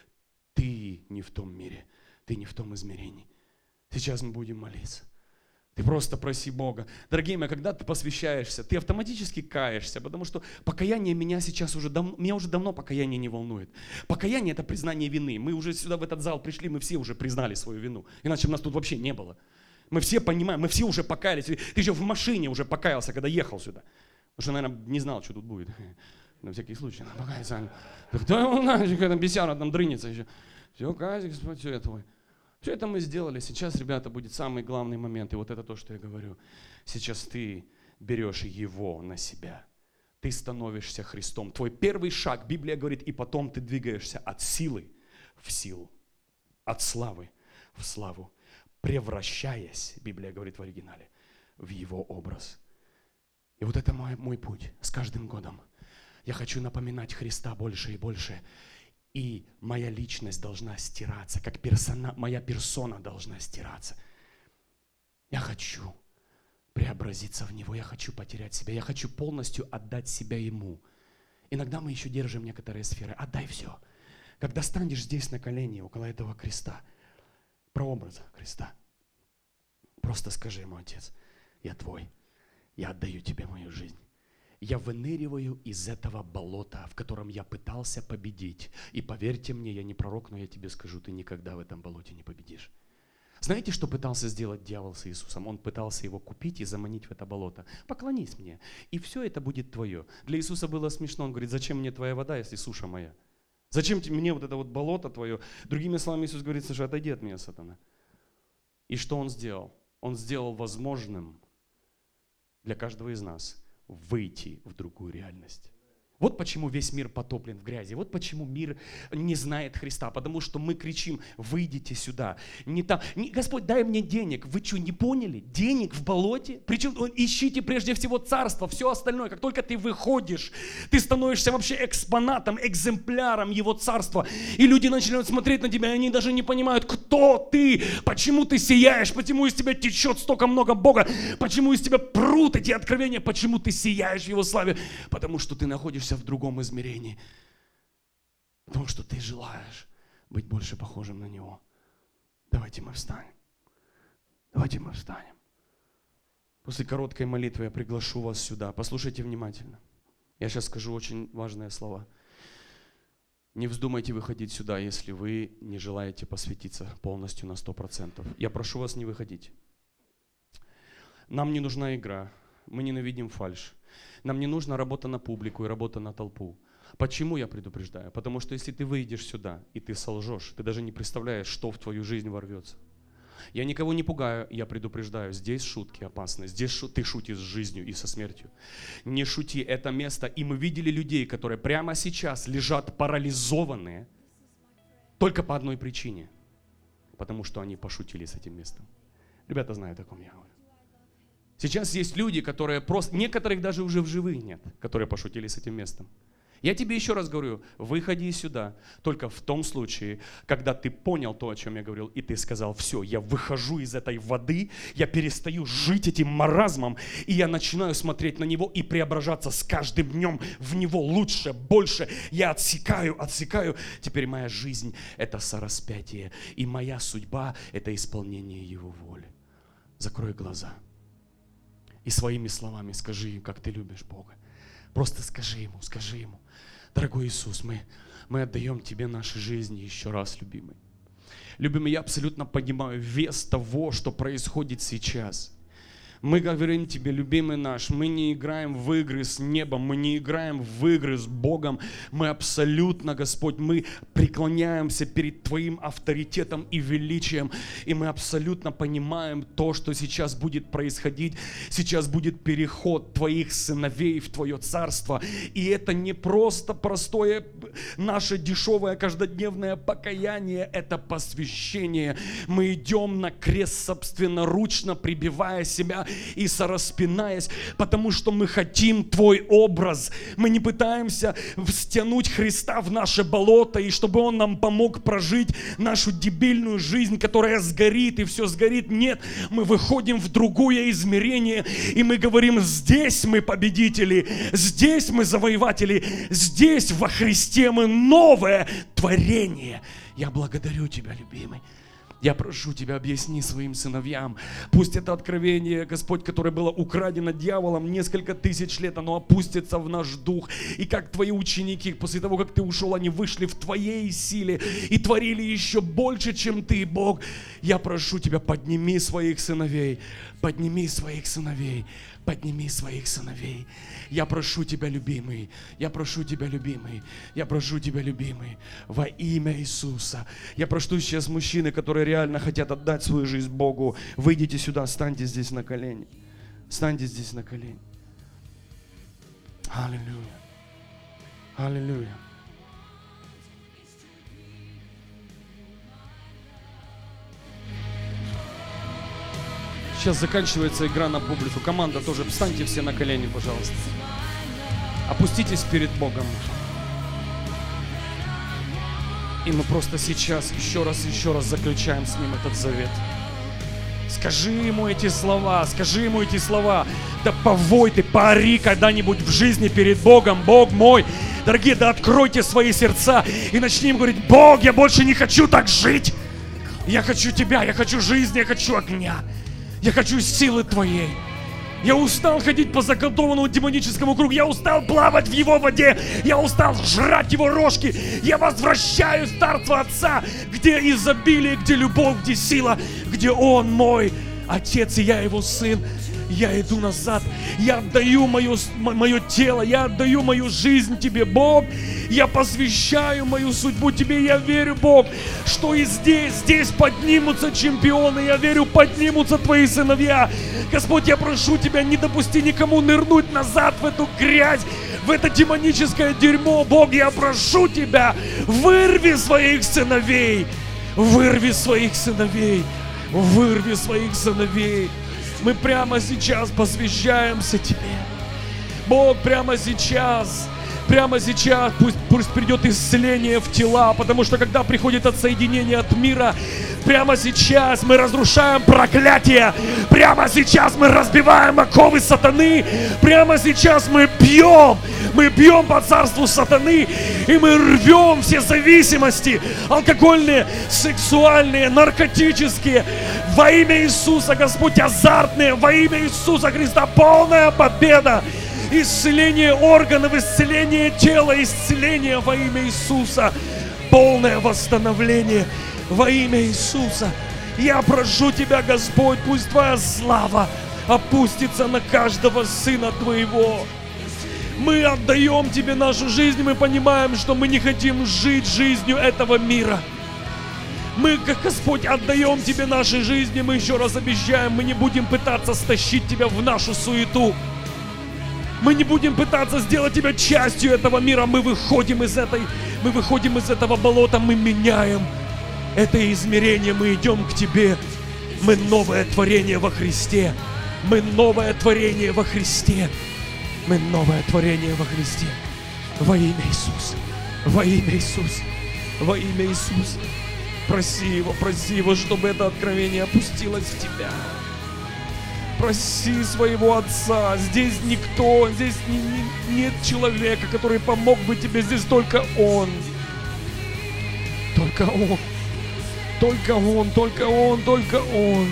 Ты не в том мире, ты не в том измерении. Сейчас мы будем молиться. Ты просто проси Бога. Дорогие мои, когда ты посвящаешься, ты автоматически каешься, потому что покаяние меня сейчас меня уже давно покаяние не волнует. Покаяние — это признание вины. Мы уже сюда, в этот зал пришли, мы все уже признали свою вину. Иначе нас тут вообще не было. Мы все понимаем, мы все уже покаялись. Ты еще в машине уже покаялся, когда ехал сюда. Потому что, наверное, не знал, что тут будет. На всякий случай. Покаяться. Кто его знает, какая там бесяра там дрынется еще. Все, кайся, Господь, все это твой. Все это мы сделали. Сейчас, ребята, будет самый главный момент. И вот это то, что я говорю. Сейчас ты берешь его на себя. Ты становишься Христом. Твой первый шаг, Библия говорит, и потом ты двигаешься от силы в силу. От славы в славу. Превращаясь, Библия говорит в оригинале, в его образ. И вот это мой путь с каждым годом. Я хочу напоминать Христа больше и больше. И моя личность должна стираться, как моя персона должна стираться. Я хочу преобразиться в Него, я хочу потерять себя, я хочу полностью отдать себя Ему. Иногда мы еще держим некоторые сферы. Отдай все. Когда станешь здесь на колени, около этого креста, прообраза креста, просто скажи Ему: Отец, я Твой, я отдаю Тебе мою жизнь. Я выныриваю из этого болота, в котором я пытался победить. И поверьте мне, я не пророк, но я тебе скажу, ты никогда в этом болоте не победишь. Знаете, что пытался сделать дьявол с Иисусом? Он пытался его купить и заманить в это болото. Поклонись мне, и все это будет твое. Для Иисуса было смешно. Он говорит: зачем мне твоя вода, если суша моя? Зачем мне вот это вот болото твое? Другими словами, Иисус говорит: слушай, отойди от меня, сатана. И что Он сделал? Он сделал возможным для каждого из нас выйти в другую реальность. Вот почему весь мир потоплен в грязи. Вот почему мир не знает Христа. Потому что мы кричим: выйдите сюда. Господь, дай мне денег. Вы что, не поняли? Денег в болоте? Причем ищите прежде всего царство, все остальное. Как только ты выходишь, ты становишься вообще экспонатом, экземпляром его царства. И люди начинают смотреть на тебя, и они даже не понимают, кто ты, почему ты сияешь, почему из тебя течет столько много Бога, почему из тебя прут эти откровения, почему ты сияешь в его славе. Потому что ты находишься в другом измерении. Потому что ты желаешь быть больше похожим на Него. Давайте мы встанем. Давайте мы встанем. После короткой молитвы я приглашу вас сюда. Послушайте внимательно. Я сейчас скажу очень важные слова. Не вздумайте выходить сюда, если вы не желаете посвятиться полностью на 100%. Я прошу вас не выходить. Нам не нужна игра. Мы ненавидим фальшь. Нам не нужна работа на публику и работа на толпу. Почему я предупреждаю? Потому что если ты выйдешь сюда и ты солжешь, ты даже не представляешь, что в твою жизнь ворвется. Я никого не пугаю, я предупреждаю. Здесь шутки опасны. Здесь ты шутишь с жизнью и со смертью. Не шути, это место. И мы видели людей, которые прямо сейчас лежат парализованные только по одной причине. Потому что они пошутили с этим местом. Ребята знают, о ком я говорю. Сейчас есть люди, которые просто, некоторых даже уже в живых нет, которые пошутили с этим местом. Я тебе еще раз говорю, выходи сюда только в том случае, когда ты понял то, о чем я говорил, и ты сказал: все, я выхожу из этой воды, я перестаю жить этим маразмом, и я начинаю смотреть на него и преображаться с каждым днем в него лучше, больше. Я отсекаю. Теперь моя жизнь – это сораспятие, и моя судьба – это исполнение его воли. Закрой глаза. И своими словами скажи, как ты любишь Бога. Просто скажи Ему, дорогой Иисус, мы отдаем Тебе наши жизни еще раз, любимый. Любимый, я абсолютно понимаю вес того, что происходит сейчас. Мы говорим Тебе, любимый наш, мы не играем в игры с небом, мы не играем в игры с Богом. Мы абсолютно, Господь, мы преклоняемся перед Твоим авторитетом и величием. И мы абсолютно понимаем то, что сейчас будет происходить. Сейчас будет переход Твоих сыновей в Твое царство. И это не просто простое наше дешевое каждодневное покаяние, это посвящение. Мы идем на крест собственноручно, прибивая себя и сораспинаясь, потому что мы хотим Твой образ. Мы не пытаемся стянуть Христа в наше болото, и чтобы Он нам помог прожить нашу дебильную жизнь, которая сгорит, и все сгорит. Нет, мы выходим в другое измерение, и мы говорим: здесь мы победители, здесь мы завоеватели, здесь во Христе мы новое творение. Я благодарю Тебя, любимый. Я прошу Тебя, объясни своим сыновьям. Пусть это откровение, Господь, которое было украдено дьяволом несколько тысяч лет, оно опустится в наш дух. И как Твои ученики, после того, как Ты ушел, они вышли в Твоей силе и творили еще больше, чем Ты, Бог. Я прошу Тебя, подними своих сыновей, подними своих сыновей, подними своих сыновей. Я прошу Тебя, любимый, я прошу Тебя, любимый, я прошу Тебя, любимый, во имя Иисуса. Я прошу сейчас мужчины, которые реально хотят отдать свою жизнь Богу. Выйдите сюда, станьте здесь на колени. Станьте здесь на колени. Аллилуйя. Аллилуйя. Сейчас заканчивается игра на публику. Команда тоже. Встаньте все на колени, пожалуйста. Опуститесь перед Богом. И мы просто сейчас еще раз заключаем с Ним этот завет. Скажи Ему эти слова, скажи Ему эти слова. Да повой ты, поори когда-нибудь в жизни перед Богом: Бог мой. Дорогие, да откройте свои сердца и начни им говорить: Бог, я больше не хочу так жить. Я хочу Тебя, я хочу жизни, я хочу огня. Я хочу силы Твоей. Я устал ходить по заколдованному демоническому кругу. Я устал плавать в Его воде. Я устал жрать Его рожки. Я возвращаюсь в Царство Отца, где изобилие, где любовь, где сила, где Он мой Отец, и я Его Сын. Я иду назад, я отдаю мое тело, я отдаю мою жизнь Тебе, Бог. Я посвящаю мою судьбу Тебе. Я верю, Бог, что и здесь поднимутся чемпионы. Я верю, поднимутся Твои сыновья. Господь, я прошу Тебя, не допусти никому нырнуть назад в эту грязь, в в это демоническое дерьмо. Бог, я прошу Тебя, вырви своих сыновей, вырви своих сыновей, вырви своих сыновей. Мы прямо сейчас посвящаемся Тебе. Бог, прямо сейчас пусть придет исцеление в тела, потому что когда приходит отсоединение от мира, прямо сейчас мы разрушаем проклятие, прямо сейчас мы разбиваем оковы сатаны, прямо сейчас мы бьем по царству сатаны, и мы рвем все зависимости, алкогольные, сексуальные, наркотические, во имя Иисуса, Господь, азартные, во имя Иисуса Христа, полная победа. Исцеление органов, исцеление тела, исцеление во имя Иисуса. Полное восстановление во имя Иисуса. Я прошу Тебя, Господь, пусть Твоя слава опустится на каждого сына Твоего. Мы отдаем Тебе нашу жизнь, мы понимаем, что мы не хотим жить жизнью этого мира. Мы, как Господь, отдаем Тебе наши жизни, мы еще раз обещаем, мы не будем пытаться стащить Тебя в нашу суету. Мы не будем пытаться сделать Тебя частью этого мира. Мы выходим из этого болота, мы меняем это измерение, мы идем к Тебе. Мы новое творение во Христе. Мы новое творение во Христе. Мы новое творение во Христе. Во имя Иисуса. Во имя Иисуса. Во имя Иисуса. Проси Его, чтобы это откровение опустилось в Тебя. Проси своего Отца. Здесь никто, здесь нет человека, который помог бы тебе. Здесь только Он. Только Он. Только Он, только Он, только Он.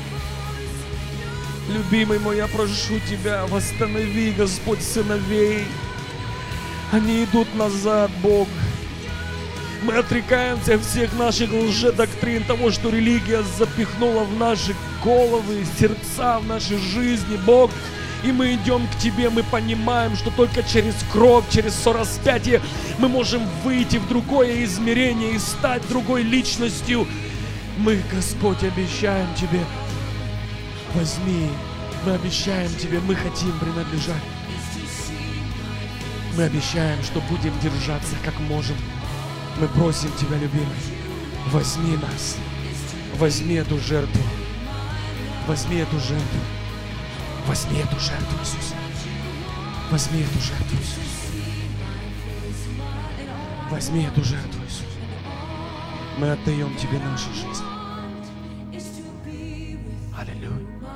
Любимый мой, я прошу Тебя, восстанови, Господь, сыновей. Они идут назад, Бог. Мы отрекаемся от всех наших лжедоктрин, того, что религия запихнула в наши головы, сердца, в нашей жизни, Бог. И мы идем к Тебе, мы понимаем, что только через кровь, через сораспятие мы можем выйти в другое измерение и стать другой личностью. Мы, Господь, обещаем Тебе, возьми, мы обещаем Тебе, мы хотим принадлежать. Мы обещаем, что будем держаться как можем. Мы просим Тебя, любимый, возьми нас, возьми эту жертву, возьми эту жертву, возьми эту жертву, Иисус, возьми эту жертву, Иисус, возьми эту жертву, Иисус. Мы отдаем Тебе нашу жизнь. Аллилуйя.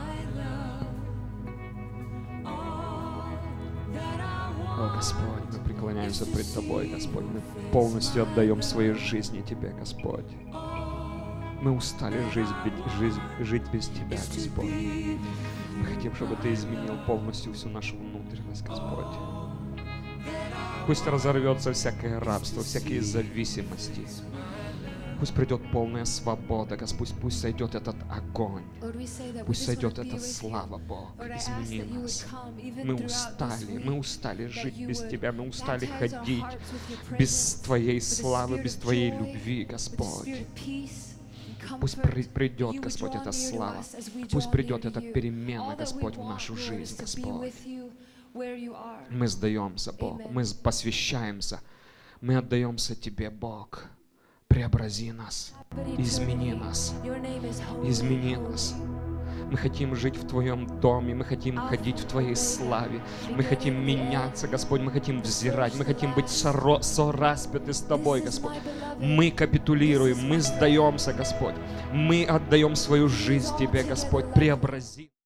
О, Господь, мы преклоняемся пред Тобой, Господь. Мы полностью отдаем свои жизни Тебе, Господь. Мы устали жить без Тебя, Господь. Мы хотим, чтобы Ты изменил полностью всю нашу внутренность, Господь. Пусть разорвется всякое рабство, всякие зависимости. Пусть придет полная свобода, Господь. Пусть сойдет этот огонь. Пусть сойдет эта слава, Бог. Измени нас. Мы устали жить без Тебя. Мы устали ходить без Твоей славы, без Твоей любви, Господь. Пусть придет, Господь, эта слава. Пусть придет эта перемена, Господь, в нашу жизнь, Господь. Мы сдаемся, Бог. Мы посвящаемся. Мы отдаемся Тебе, Бог. Преобрази нас, измени нас, измени нас. Мы хотим жить в Твоем доме, мы хотим ходить в Твоей славе, мы хотим меняться, Господь, мы хотим взирать, мы хотим быть сораспяты с Тобой, Господь. Мы капитулируем, мы сдаемся, Господь, мы отдаем свою жизнь Тебе, Господь, преобрази.